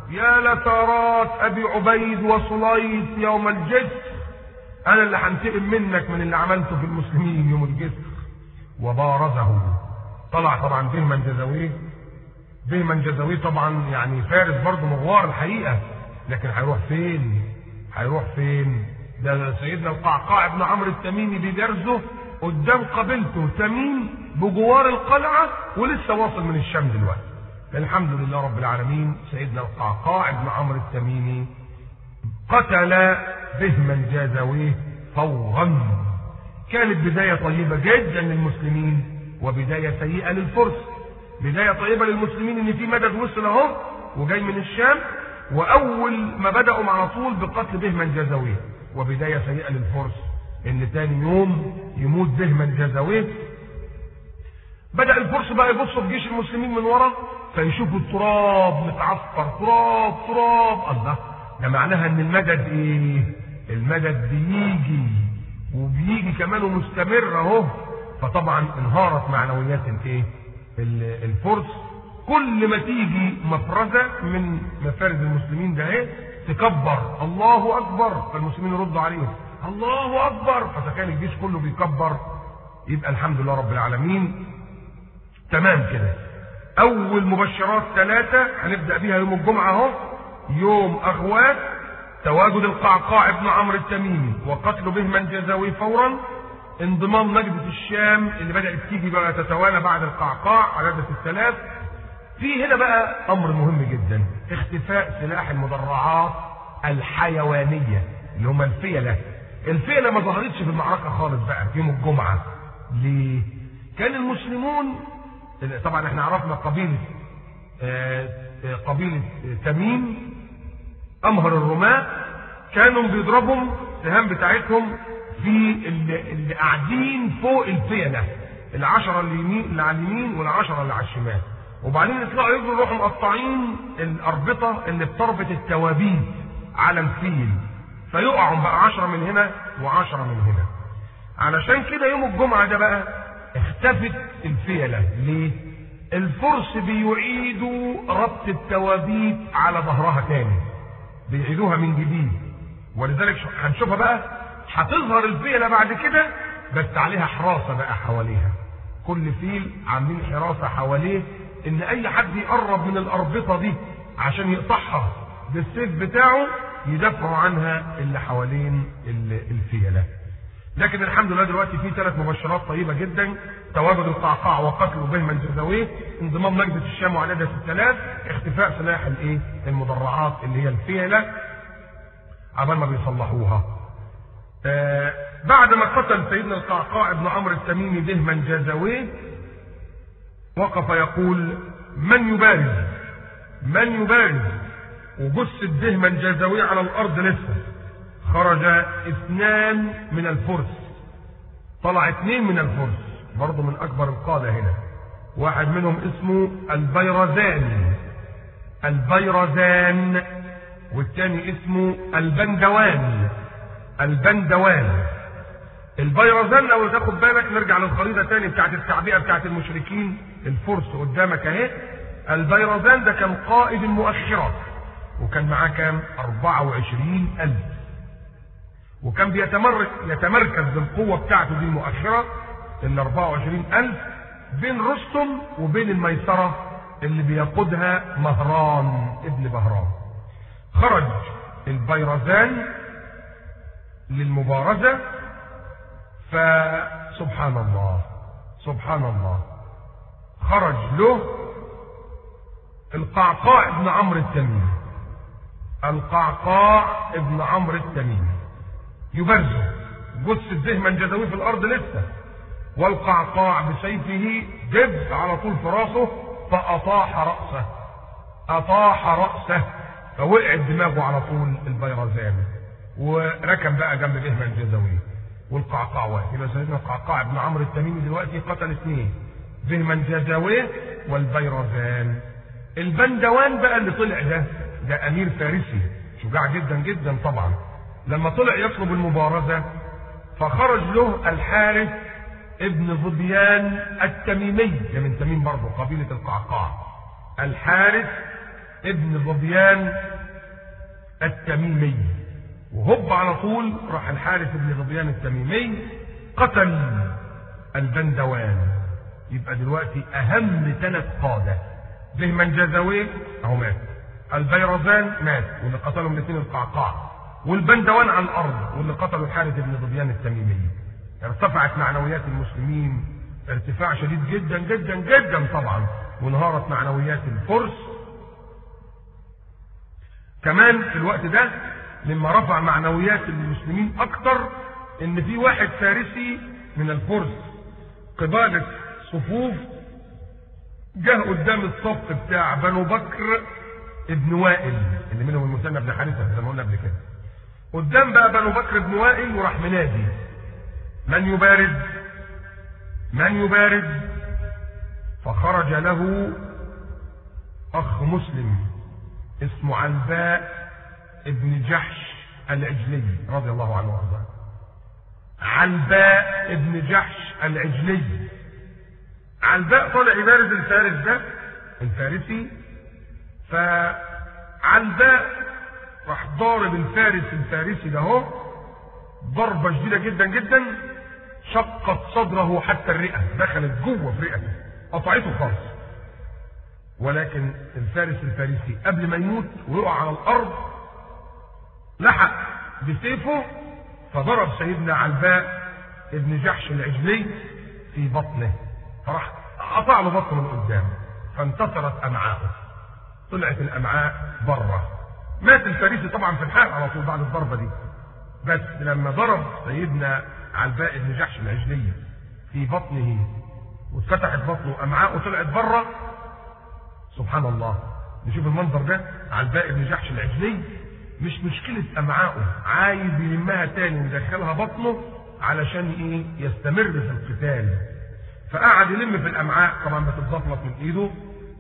يا لثارات ابي عبيد وصليت يوم الجسر، انا اللي هنتقم منك من اللي عملته في المسلمين يوم الجسر. وبارزه، طلع طبعا بهمن جزاويه. بهمن جزاويه طبعا يعني فارس برضه مغوار الحقيقه، لكن هيروح فين؟ هيروح فين؟ ده سيدنا القعقاع بن عمرو التميمي بيجرزه قدام قبيلته تميم بجوار القلعه، ولسه واصل من الشام دلوقتي. الحمد لله رب العالمين، سيدنا القعقاع بن عمرو التميمي قتل بهمن جزاويه فورا. كانت بدايه طيبه جدا للمسلمين وبدايه سيئه للفرس. بدايه طيبه للمسلمين ان في مدد وصل اهو وجاي من الشام، واول ما بداوا على طول بقتل بهمن جزاويه. وبدايه سيئه للفرس ان تاني يوم يموت بهمن جزاويه. بدا الفرس بقى يبصوا في جيش المسلمين من ورا، فيشوفوا التراب متعفر، تراب تراب. الله، ده معناها ان المدد ايه؟ المدد بيجي وبيجي كمان ومستمر اهو. فطبعا انهارت معنويات الايه؟ الفرس. كل ما تيجي مفرزه من مفارز المسلمين ده ايه؟ تكبر الله اكبر، فالمسلمين يردوا عليهم الله اكبر، فكان الجيش كله بيكبر. يبقى الحمد لله رب العالمين. تمام كده. اول مبشرات 3 هنبدا بيها يوم الجمعه اهو، يوم اغوات، تواجد القعقاع بن عمرو التميمي وقتل بهمن جزاويه فورا، انضمام نجدة الشام اللي بدات تيجي بقى تتوالى بعد القعقاع على عدة الثلاث. في هنا بقى امر مهم جدا، اختفاء سلاح المدرعات الحيوانيه اللي هم الفيله. الفيله ما ظهرتش في المعركه خالص بقى في يوم الجمعه. ليه؟ كان المسلمون طبعا احنا عرفنا قبيله تميم امهر الرماة، كانوا بيضربهم السهام بتاعتهم في اللي قاعدين فوق الفيله، العشره اللي على اليمين والعشره اللي على الشمال. وبعدين يطلعوا يجروا يروحوا مقطعين الاربطه اللي بتربط التوابيت على الفيل، فيقعوا بقى 10 من هنا و10 من هنا. علشان كده يوم الجمعه ده بقى اختفت الفيله. ليه؟ الفرس بيعيدوا ربط التوابيت على ظهرها تاني، بيعيدوها من جديد. ولذلك هنشوفها بقى، هتظهر الفيله بعد كده بس عليها حراسه بقى حواليها. كل فيل عاملين حراسه حواليه، ان اي حد يقرب من الاربطه دي عشان يقطعها بالسيف بتاعه يدافعوا عنها اللي حوالين الفيله. لكن الحمد لله دلوقتي في 3 مبشرات طيبه جدا، تواجد القعقاع وقتل بهمن جزاويه، انضمام نجدة الشام وعلى عدة الثلاث، اختفاء سلاح المدرعات اللي هي الفيله عبال ما بيصلحوها. بعد ما قتل سيدنا القعقاع بن عمرو التميمي بهمن جزاويه، وقف يقول من يبارز من يبارز، وجثة بهمن جزاويه على الارض لسه. خرج 2 من الفرس، طلع 2 من الفرس برضه من اكبر القاده هنا. واحد منهم اسمه البيرزان، والثاني اسمه البندوان. البيرزان لو تاخد بالك، نرجع للخريطه تاني بتاعت التعبئه بتاعت المشركين، الفرس قدامك اهي. البيرزان ده كان قائد المؤخرة، وكان معاه كام؟ 24,000، وكان يتمركز بالقوه بتاعته دي المؤخره ال 24,000 بين رستم وبين الميسره اللي بيقودها مهران ابن بهرام. خرج البيرزان للمبارزه، فسبحان الله سبحان الله، خرج له القعقاع بن عمرو التميمي يبرزه، جثة بهمن جزاويه في الارض لسه، والقعقاع بسيفه دب على طول في راسه، فاطاح راسه فوقعت دماغه على طول البيرزان، وركب بقى جنب بهمن جزاويه والقعقاع واقف. يبقى سيدنا القعقاع بن عمرو التميمي دلوقتي قتل 2، بهمن جزاويه والبيرزان. البندوان بقى اللي طلع ده امير فارسي شجاع جدا جدا طبعا. لما طلع يطلب المبارزه فخرج له الحارث ابن ظبيان التميمي، من تميم برضه قبيله القعقاع. الحارث ابن ظبيان التميمي. وهب على طول راح الحارث ابن ظبيان التميمي قتل البندوان. يبقى دلوقتي اهم 3 قاده، بهمن جازويه اهو مات، البيرزان مات واللي قتلهم الاثنين القعقاع، والبندوان على الارض واللي قتلوا الحارث ابن ظبيان التميمي. ارتفعت معنويات المسلمين ارتفاع شديد جدا جدا جدا طبعا، وانهارت معنويات الفرس. كمان في الوقت ده لما رفع معنويات المسلمين اكتر ان في واحد فارسي من الفرس قبالة صفوف جه قدام الصف بتاع بنو بكر ابن وائل اللي منهم المثنى بن حارثة زي ما قلنا قبل كده، قدام بقى بنو بكر ابن وائل، وراح منادي من يبارز من يبارز، فخرج له اخ مسلم اسمه علباء ابن جحش العجلي رضي الله عنه وارضاه. علباء ابن جحش العجلي، علباء طالع يبارز الفارس ده الفارسي، فعلباء راح ضارب الفارسي ده اهو ضربه شديده جدا جدا، شقت صدره حتى الرئه، دخلت جوه في رئته قطعته خالص. ولكن الفارسي قبل ما يموت ويقع على الارض لحق بسيفه فضرب سيدنا علباء ابن جحش العجلي في بطنه، فراح قطع له بطنه من قدام فانتصرت امعاءه، طلعت الامعاء بره. مات الفارسي طبعا في الحال على طول بعد الضربه دي، بس لما ضرب سيدنا علباء ابن جحش العجلي في بطنه واتفتحت بطنه وامعاءه طلعت بره، سبحان الله. نشوف المنظر ده، علباء ابن جحش العجلي مش مشكله امعاءه، عايز يلمها تاني ويدخلها بطنه علشان ايه؟ يستمر في القتال. فقعد يلم في الامعاء، طبعا بتتزفلط من ايده،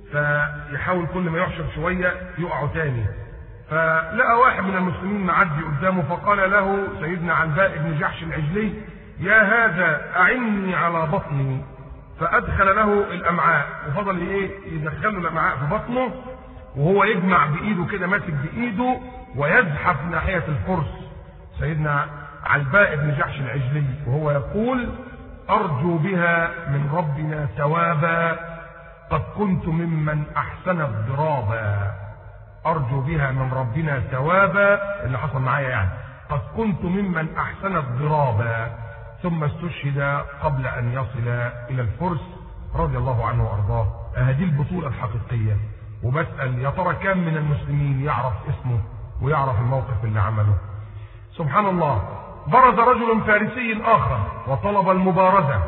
فيحاول كل ما يحشر شويه يقعوا تاني. فلقى واحد من المسلمين معدي قدامه فقال له سيدنا علباء ابن جحش العجلي يا هذا اعني على بطني، فادخل له الامعاء وفضل ايه؟ يدخل له الامعاء في بطنه وهو يجمع بايده كده، ماسك بايده ويزحف ناحيه الفرس سيدنا علباء بن جحش العجلي، وهو يقول ارجو بها من ربنا ثوابا قد كنت ممن احسن الضرابا. ارجو بها من ربنا ثوابا، اللي حصل معايا يعني، قد كنت ممن احسن الضرابا. ثم استشهد قبل ان يصل الى الفرس رضي الله عنه وارضاه. هذه البطوله الحقيقيه. وبسال يا ترى كم من المسلمين يعرف اسمه ويعرف الموقف اللي عمله؟ سبحان الله. برز رجل فارسي اخر وطلب المبارزه،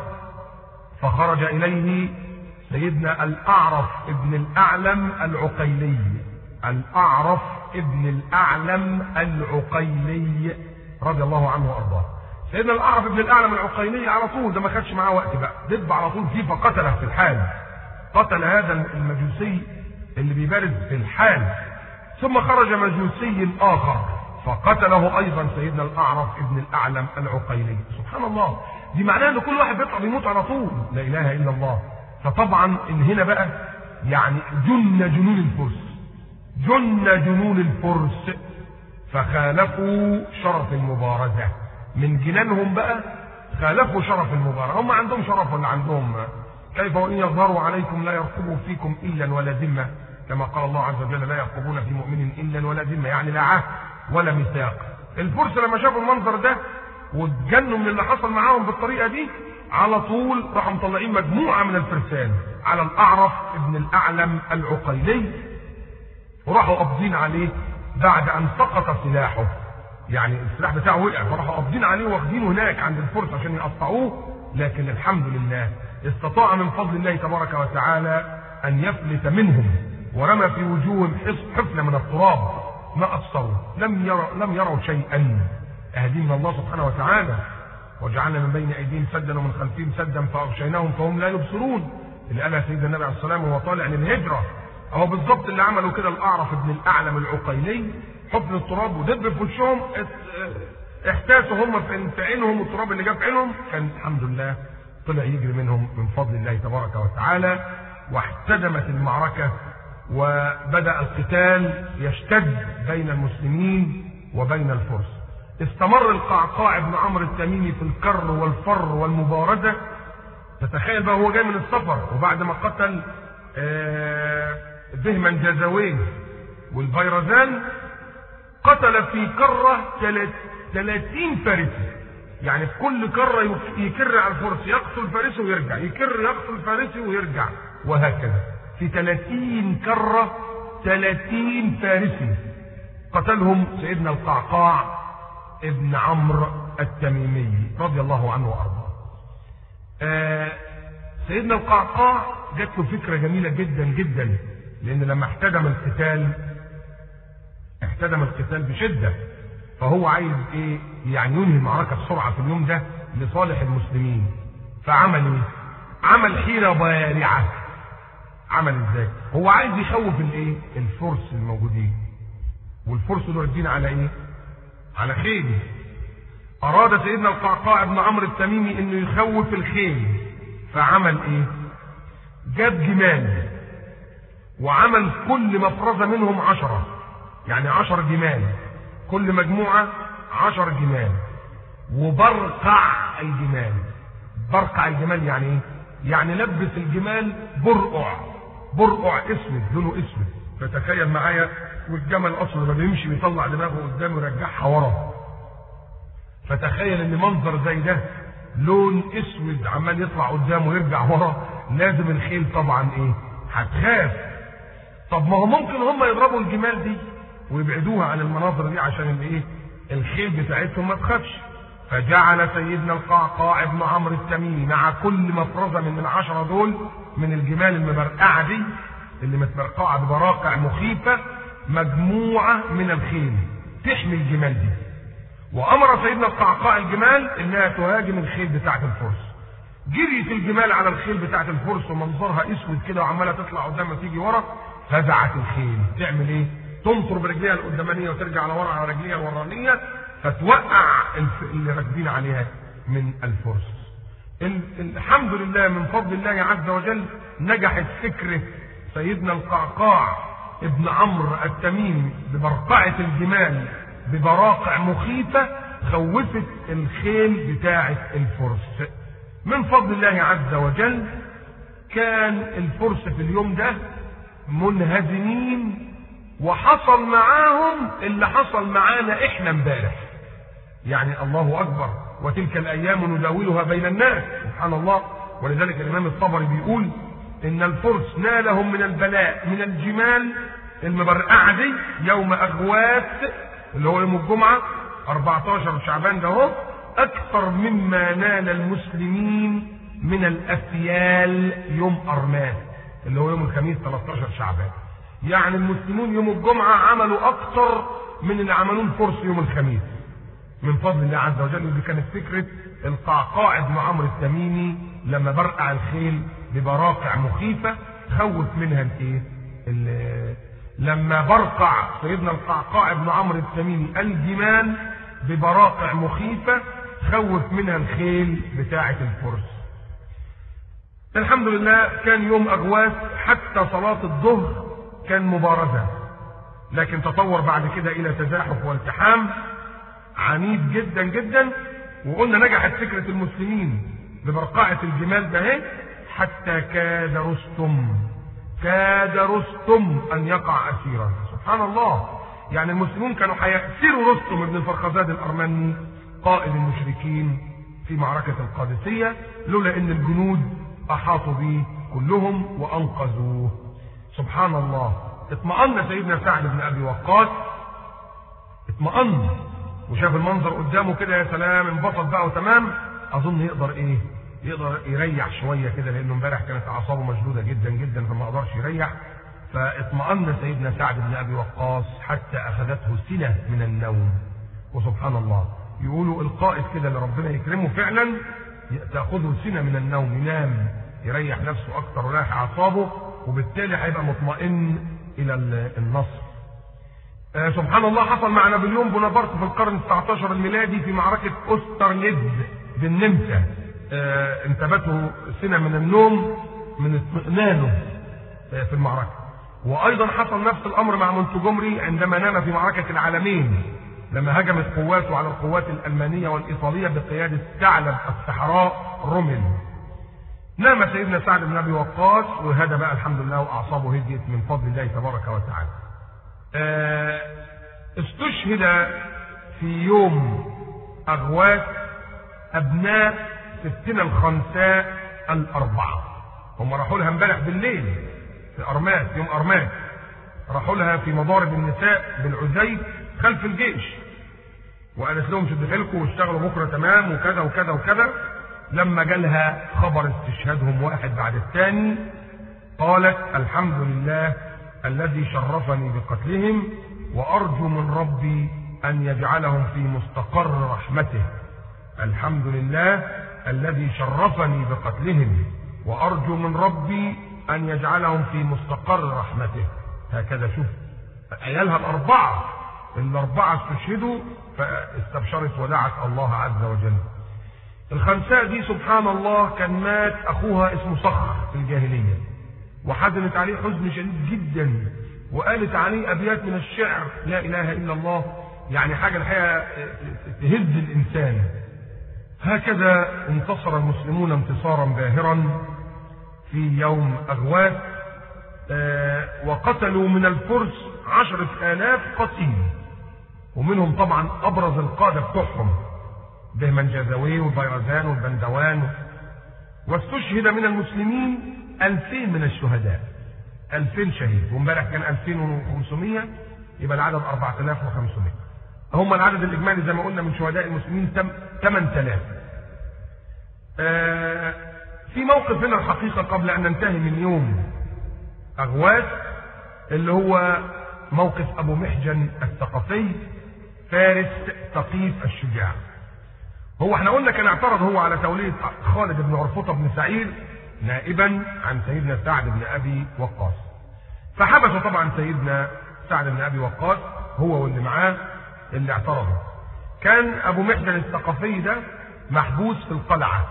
فخرج اليه سيدنا الاعرف ابن الاعلم العقيلي. الاعرف ابن الاعلم العقيلي رضي الله عنه وارضاه. سيدنا الاعرف ابن الاعلم العقيلي على طول، ده ما خدش معاه وقت بقى، دب على طول فيه فقتله في الحال. قتل هذا المجوسي اللي بيبارز في الحال. ثم خرج مجوسي اخر فقتله ايضا سيدنا الاعرف ابن الاعلم العقيلي. سبحان الله، دي معناها ان كل واحد بيطلع بيموت على طول، لا اله الا الله. فطبعا ان هنا بقى يعني جنون الفرس، جنون الفرس، فخالفوا شرف المبارزه. من جنانهم بقى خالفوا شرف المبارزه. هم عندهم شرف ولا عندهم؟ كيف وان يظهروا عليكم لا يرقبوا فيكم الا ولا ذمه، كما قال الله عز وجل لا يرقبون في مؤمن الا ولا ذمه، يعني لا عهد ولا ميثاق. الفرس لما شافوا المنظر ده واتجنوا من اللي حصل معاهم بالطريقه دي، على طول راحوا مطلعين مجموعه من الفرسان على الاعرف ابن الاعلم العقيلي، وراحوا قابضين عليه بعد ان سقط سلاحه. يعني السلاح بتاعه وقع، فراحوا قابضين عليه واخدينه هناك عند الفرس عشان يقطعوه. لكن الحمد لله استطاع من فضل الله تبارك وتعالى ان يفلت منهم، ورمى في وجوههم حفنه من التراب ما ابصروا، لم يروا شيئا. اهدي من الله سبحانه وتعالى. وجعلنا من بين ايديهم سدا ومن خلفهم سدا فاغشيناهم فهم لا يبصرون، اللي قالها سيدنا النبي عليه الصلاه والسلام وهو طالع للهجره. اهو بالظبط اللي عملوا كده الاعرف ابن الاعلم العقيلي، حفن التراب ودب في وشهم، احتاسوا هم في عينهم، والتراب اللي جاب في عينهم كان الحمد لله طلع يجري منهم من فضل الله تبارك وتعالى. واحتدمت المعركه وبدأ القتال يشتد بين المسلمين وبين الفرس. استمر القعقاع بن عمرو التميمي في الكر والفر والمبارزة. تتخيل بقى هو جاي من السفر وبعد ما قتل دهما جازويه والبيرزان، قتل في كرة 30 فارسي. يعني في كل كرة يكر على الفرس، يقتل فارسي ويرجع، يكر يقتل فارسي ويرجع، وهكذا في 30 كرة 30 فارسي قتلهم سيدنا القعقاع ابن عمرو التميمي رضي الله عنه وارضاه. سيدنا القعقاع جات له فكره جميله جدا جدا، لان لما احتدم القتال بشده، فهو عايز ايه؟ يعني ينهي المعركه بسرعه في اليوم ده لصالح المسلمين. فعمل ايه؟ عمل حيله بارعه. عمل ازاي؟ هو عايز يخوف الايه؟ الفرس الموجودين، والفرس دول راكبين على ايه؟ على خيل. اراد سيدنا القعقاع بن عمرو التميمي انه يخوف الخيل، فعمل ايه؟ جاب جمال وعمل كل مفرزة منهم 10، يعني 10 جمال، كل مجموعة 10 جمال، وبرقع الجمال. برقع الجمال يعني ايه؟ يعني لبس الجمال برقع اسود، لونه اسود. فتخيل معايا، والجمل اصلا لما بيمشي بيطلع دماغه قدام ويرجعها ورا. فتخيل ان منظر زي ده لون اسود عمال يطلع قدام ويرجع ورا، لازم الخيل طبعا ايه؟ هتخاف. طب ما هو ممكن هم يضربوا الجمال دي ويبعدوها عن المناظر دي عشان الايه؟ الخيل بتاعتهم ما تخافش. فجعل سيدنا القعقاع بن عمرو التميمي مع كل مفرزه من 10 دول من الجمال المبرقعه دي، اللي متبرقعه ببراقع مخيفه، مجموعه من الخيل تحمي الجمال دي. وامر سيدنا القعقاع الجمال انها تهاجم الخيل بتاعه الفرس. جريت الجمال على الخيل بتاعه الفرس ومنظرها اسود كده وعماله تطلع قدام وتيجي ورا. فزعت الخيل. تعمل ايه؟ تنطر برجليها القدامانيه وترجع لورا على رجليها الورانيه، فتوقع اللي راكبين عليها من الفرس. الحمد لله من فضل الله عز وجل نجحت فكره سيدنا القعقاع ابن عمرو التميمي ببرقعه الجمال ببراقع مخيفه، خوفت الخيل بتاعه الفرس. من فضل الله عز وجل كان الفرس في اليوم ده منهزمين، وحصل معاهم اللي حصل معانا احنا امبارح. يعني الله اكبر، وتلك الايام نداولها بين الناس، سبحان الله. ولذلك الامام الطبري بيقول ان الفرس نالهم من البلاء من الجمال المبرقعه دي يوم اغواث، اللي هو يوم الجمعه 14 شعبان ده هو، اكثر مما نال المسلمين من الافيال يوم ارماس، اللي هو يوم الخميس 13 شعبان. يعني المسلمون يوم الجمعه عملوا اكثر من اللي عملوه الفرس يوم الخميس من فضل الله عز وجل. ودي كانت فكره القعقاع بن عمرو التميمي لما برقع الخيل ببراقع مخيفه، خوف منها الايه؟ لما برقع سيدنا القعقاع بن عمرو التميمي الجمال ببراقع مخيفه، خوف منها الخيل بتاعه الفرس. الحمد لله كان يوم اغواث حتى صلاه الظهر كان مبارزه، لكن تطور بعد كده الى تزاحف والتحام عنيف جدا جدا. وقلنا نجحت فكره المسلمين ببرقعه الجمال ده حتى كاد رستم ان يقع اسيرا. سبحان الله، يعني المسلمون كانوا هيأسروا رستم بن الفرخزاد الارمني قائد المشركين في معركه القادسيه، لولا ان الجنود احاطوا به كلهم وانقذوه. سبحان الله. اطمأن سيدنا سعد بن ابي وقاص، اطمأن وشاف المنظر قدامه كده، يا سلام، انبسط بقى وتمام. اظن يقدر يريح شويه كده، لانه امبارح كانت اعصابه مشدوده جدا جدا فما قدرش يريح. فاطمأن سيدنا سعد بن ابي وقاص حتى اخذته سنه من النوم. وسبحان الله، يقولوا القائد كده اللي ربنا يكرمه فعلا تاخذه سنه من النوم، ينام يريح نفسه اكتر ويريح اعصابه، وبالتالي هيبقى مطمئن الى النصر. سبحان الله، حصل مع نابليون بونابرت في القرن 19 الميلادي في معركه اوسترليتز بالنمسا. انتابته سنه من النوم من اطمئنانه في المعركه. وأيضا حصل نفس الأمر مع مونتجومري عندما نام في معركة العالمين، لما هجمت قواته على القوات الألمانية والإيطالية بقيادة ثعلب الصحراء رومل. نام سيدنا سعد بن أبي وقاص وهدى بقى الحمد لله وأعصابه هديت من فضل الله تبارك وتعالى. استشهد في يوم أغواث أبناء ستنا الخنساء الأربعة. هم راحوا لها امبارح بالليل في أرماس، يوم أرماس راحوا لها في مضارب النساء بالعزيز خلف الجيش، وقالت لهم شدوا حيلكم واشتغلوا بكره تمام وكذا وكذا وكذا. لما جالها خبر استشهادهم واحد بعد الثاني قالت الحمد لله الذي شرفني بقتلهم، وأرجو من ربي أن يجعلهم في مستقر رحمته. الحمد لله الذي شرفني بقتلهم وأرجو من ربي أن يجعلهم في مستقر رحمته. هكذا شوف عيالها الأربعة استشهدوا فاستبشرت ودعت الله عز وجل. الخنساء دي سبحان الله كان مات أخوها اسمه صخر في الجاهلية، وحزنت عليه حزن شديد جدا، وقالت عليه أبيات من الشعر لا إله إلا الله، يعني حاجة الحقيقة تهز الإنسان. هكذا انتصر المسلمون انتصارا باهرا في يوم أغواث، وقتلوا من الفرس 10,000 قتيل، ومنهم طبعا أبرز القادة بتوعهم بهمن جازوي والبيرزان والبندوان. واستشهد من المسلمين 2000 من الشهداء، 2000 شهيد، وامبارح كان 2500، يبقى العدد 4500. هم العدد الإجمالي زي ما قلنا من شهداء المسلمين 8000. في موقف هنا الحقيقة قبل أن ننتهي من يوم أغواث، اللي هو موقف أبو محجن الثقفي فارس ثقيف الشجاع. هو احنا قلنا كان اعترض هو على تولية خالد بن عرفطة بن سعير نائبا عن سيدنا سعد بن أبي وقاص، فحبس طبعا سيدنا سعد بن أبي وقاص هو واللي معاه اللي اعترضوا. كان أبو محجن الثقفي ده محبوس في القلعة.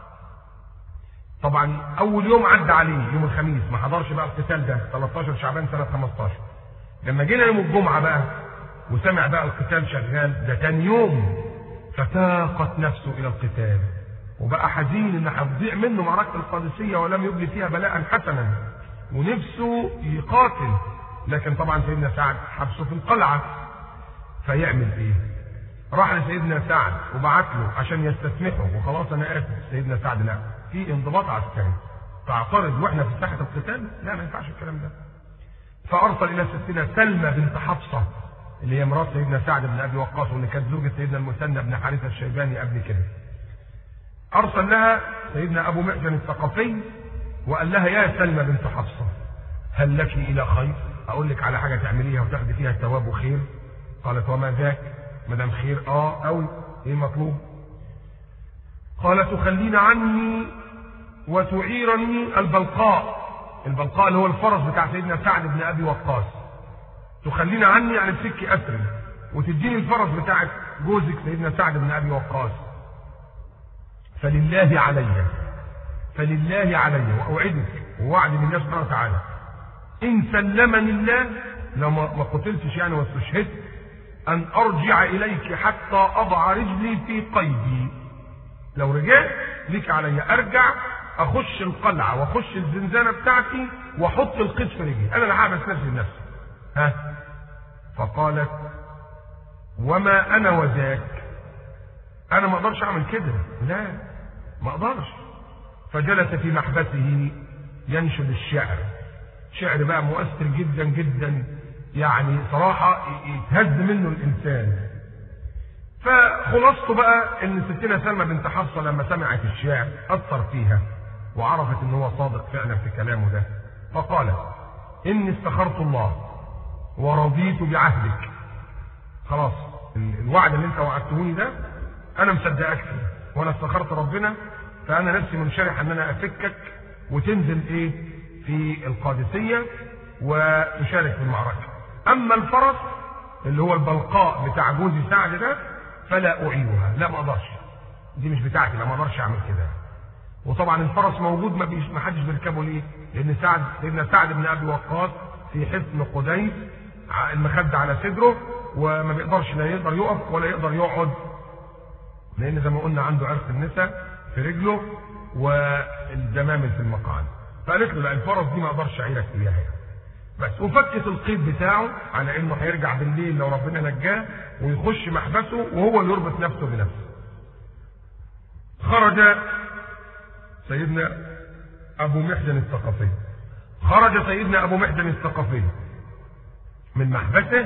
طبعا أول يوم عدى عليه يوم الخميس، ما حضرش بقى القتال ده 13 شعبان سنة 15. لما جينا يوم الجمعة بقى وسمع بقى القتال شغال، ده تاني يوم فتاقت نفسه إلى القتال، وبقى حزين إن هتضيع منه معركة القادسية ولم يبلي فيها بلاء حسنا، ونفسه يقاتل، لكن طبعا سيدنا سعد حبسه في القلعة. فيعمل إيه؟ راح لسيدنا سعد وبعت له عشان يستسمحه وخلاص أنا آسف. سيدنا سعد لا، في انضباط عسكري، تعترض واحنا في ساحة القتال؟ لا، ما ينفعش الكلام ده. فأرسل إلى ستنا سلمى بنت حفصة اللي هي مرات سيدنا سعد بن أبي وقاص، واللي كانت زوجة سيدنا المثنى بن حارثة الشيباني قبل كده. أرسل لها سيدنا أبو محجن الثقفي وقال لها يا سلمى بنت حفصة هل لك إلى خير؟ أقول لك على حاجة تعمليها وتاخدي فيها ثواب وخير. قالت وما ذاك؟ مدام خير أوي، إيه مطلوب؟ قالت تخلين عني وتعيرني البلقاء. البلقاء اللي هو الفرس بتاع سيدنا سعد بن أبي وقاص. تخلينا عني يعني تفكي أسري، وتديني الفرس بتاعت جوزك سيدنا سعد بن أبي وقاص. فلله علي وأوعدك ووعد من الله سبحانه وتعالى إن سلمني الله لو ما قتلتش يعني واستشهدت أن أرجع إليك حتى أضع رجلي في قيدي. لو رجعت ليك علي أرجع أخش القلعة وأخش الزنزانة بتاعتي وأحط القيد في رجلي، أنا اللي هحبس نفسي بنفسي. فقالت وما أنا وذاك، أنا ما أقدرش أعمل كده، لا ما أقدرش. فجلس في محبسه ينشد الشعر، شعر بقى مؤثر جدا جدا، يعني صراحة يتهز منه الإنسان. فخلاصته بقى إن ستنا سلمى بنت حفصة لما سمعت الشعر أثر فيها وعرفت إن هو صادق فعلا في كلامه ده، فقالت إني استخرت الله ورضيت بعهدك. خلاص الوعد اللي انت وعدتهوني ده انا مصدقك فيه، وانا استخرت ربنا، فانا نفسي منشرح ان انا افكك وتنزل ايه في القادسية وتشارك في المعركة. اما الفرس اللي هو البلقاء بتاع جوزي سعد ده فلا اعيدها، لا ما اقدرش، دي مش بتاعتي، لا ما اقدرش اعمل كده. وطبعا الفرس موجود ما حدش بيركبه، ليه؟ لان سيدنا سعد بن ابي وقاص في حصن قديس، المخدة على صدره، وما بيقدرش، لا يقدر يقف ولا يقدر يقعد، لان زي ما قلنا عنده عرق النساء في رجله والدمامل في المقعد. فقالت له لا، الفرس دي ما اقدرش اعيرك اياها يعني. بس وفكت القيد بتاعه على انه هيرجع بالليل لو ربنا نجاه ويخش محبسه وهو اللي يربط نفسه بنفسه. خرج سيدنا ابو محجن الثقفي، خرج سيدنا ابو محجن الثقفي من محبسه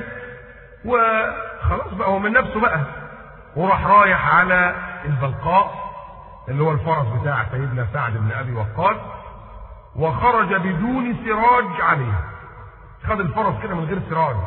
وخلاص بقى هو من نفسه بقى، وراح رايح على البلقاء اللي هو الفرس بتاع سيدنا سعد بن ابي وقاص، وخرج بدون سراج عليه. خد الفرس كده من غير سراج،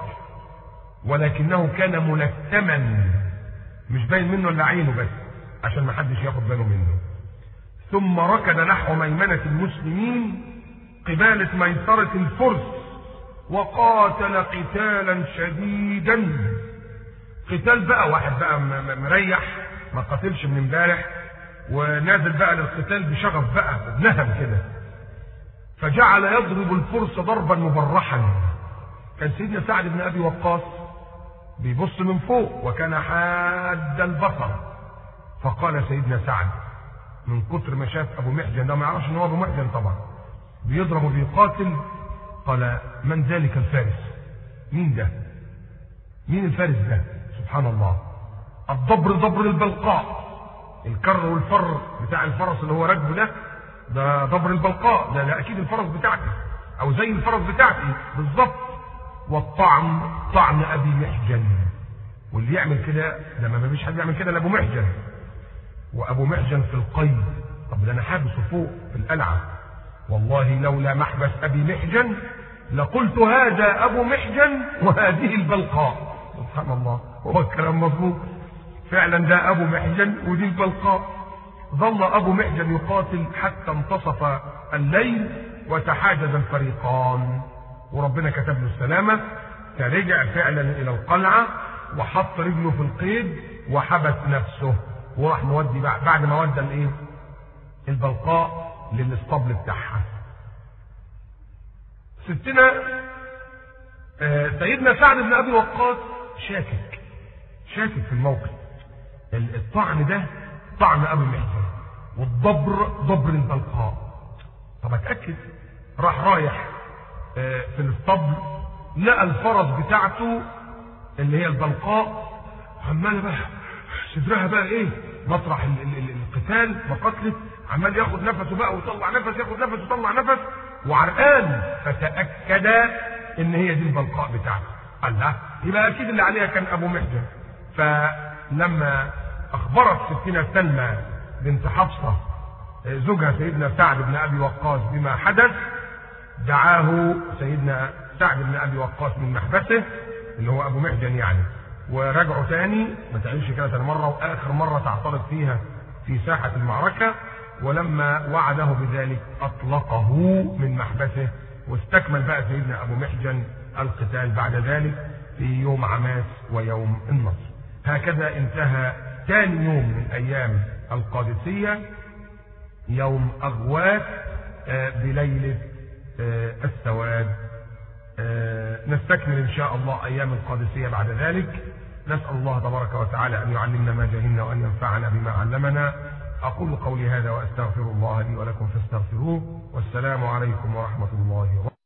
ولكنه كان ملثما، مش باين منه الا عينه بس عشان ما حدش ياخد باله منه. ثم ركض نحو ميمنة المسلمين قبالة ميسرة الفرس، وقاتل قتالا شديدا. قتال بقى واحد بقى مريح، ما قاتلش من امبارح، ونازل بقى للقتال بشغف بقى بنهم كده. فجعل يضرب الفرس ضربا مبرحا. كان سيدنا سعد بن ابي وقاص بيبص من فوق وكان حاد البصر، فقال سيدنا سعد من كتر ما شاف ابو محجن ده، ما يعرفش ان هو ابو محجن طبعا، بيضرب وبيقاتل، قال من ذلك الفارس؟ مين ده؟ مين الفارس ده؟ سبحان الله، الضبر ضبر البلقاء، الكر والفر بتاع الفرس اللي هو راكبه ده ضبر البلقاء، ده اكيد الفرس بتاعتي او زي الفرس بتاعتي بالظبط. والطعن طعن ابي محجن، واللي يعمل كده ده ما فيش حد يعمل كده لابو محجن. وابو محجن في القيد، طب ده انا حابسه فوق في القلعه، والله لولا محبس ابي محجن لقلت هذا ابو محجن وهذه البلقاء. سبحان الله، هو الكلام مظبوط فعلا، ده ابو محجن ودي البلقاء. ظل ابو محجن يقاتل حتى انتصف الليل وتحاجز الفريقان، وربنا كتب له السلامه، فرجع فعلا الى القلعه وحط رجله في القيد وحبس نفسه، وراح مودي بعد ما ودى الايه؟ البلقاء للاسطبل بتاعها. ستنا سيدنا سعد بن ابي وقاص شاكك في الموقف. الطعن ده طعن ابي محجن، والضبر ضبر البلقاء. طب اتاكد، راح رايح في الاسطبل، لقى الفرس بتاعته اللي هي البلقاء عماله بقى صدرها بقى ايه، مطرح القتال وقتله، عمال ياخد نفسه بقى ويطلع نفس، ياخد نفس ويطلع نفس وعرقان. فتاكد ان هي دي البلقاء بتاعته. قال لا، يبقى اكيد اللي عليها كان ابو محجن. فلما اخبرت ستنا سلمى بنت حفصه زوجها سيدنا سعد بن ابي وقاص بما حدث، دعاه سيدنا سعد بن ابي وقاص من محبسه اللي هو ابو محجن يعني، ورجعوا تاني، ما تعيش كده تاني مره، واخر مره تعترض فيها في ساحه المعركه. ولما وعده بذلك اطلقه من محبسه، واستكمل بقى سيدنا ابو محجن القتال بعد ذلك في يوم عماس ويوم النصر. هكذا انتهى ثاني يوم من ايام القادسيه، يوم اغواث بليله السواد. نستكمل ان شاء الله ايام القادسيه بعد ذلك. نسال الله تبارك وتعالى ان يعلمنا ما جهلنا وان ينفعنا بما علمنا. اقول قولي هذا واستغفر الله لي ولكم فاستغفروه، والسلام عليكم ورحمه الله وبركاته.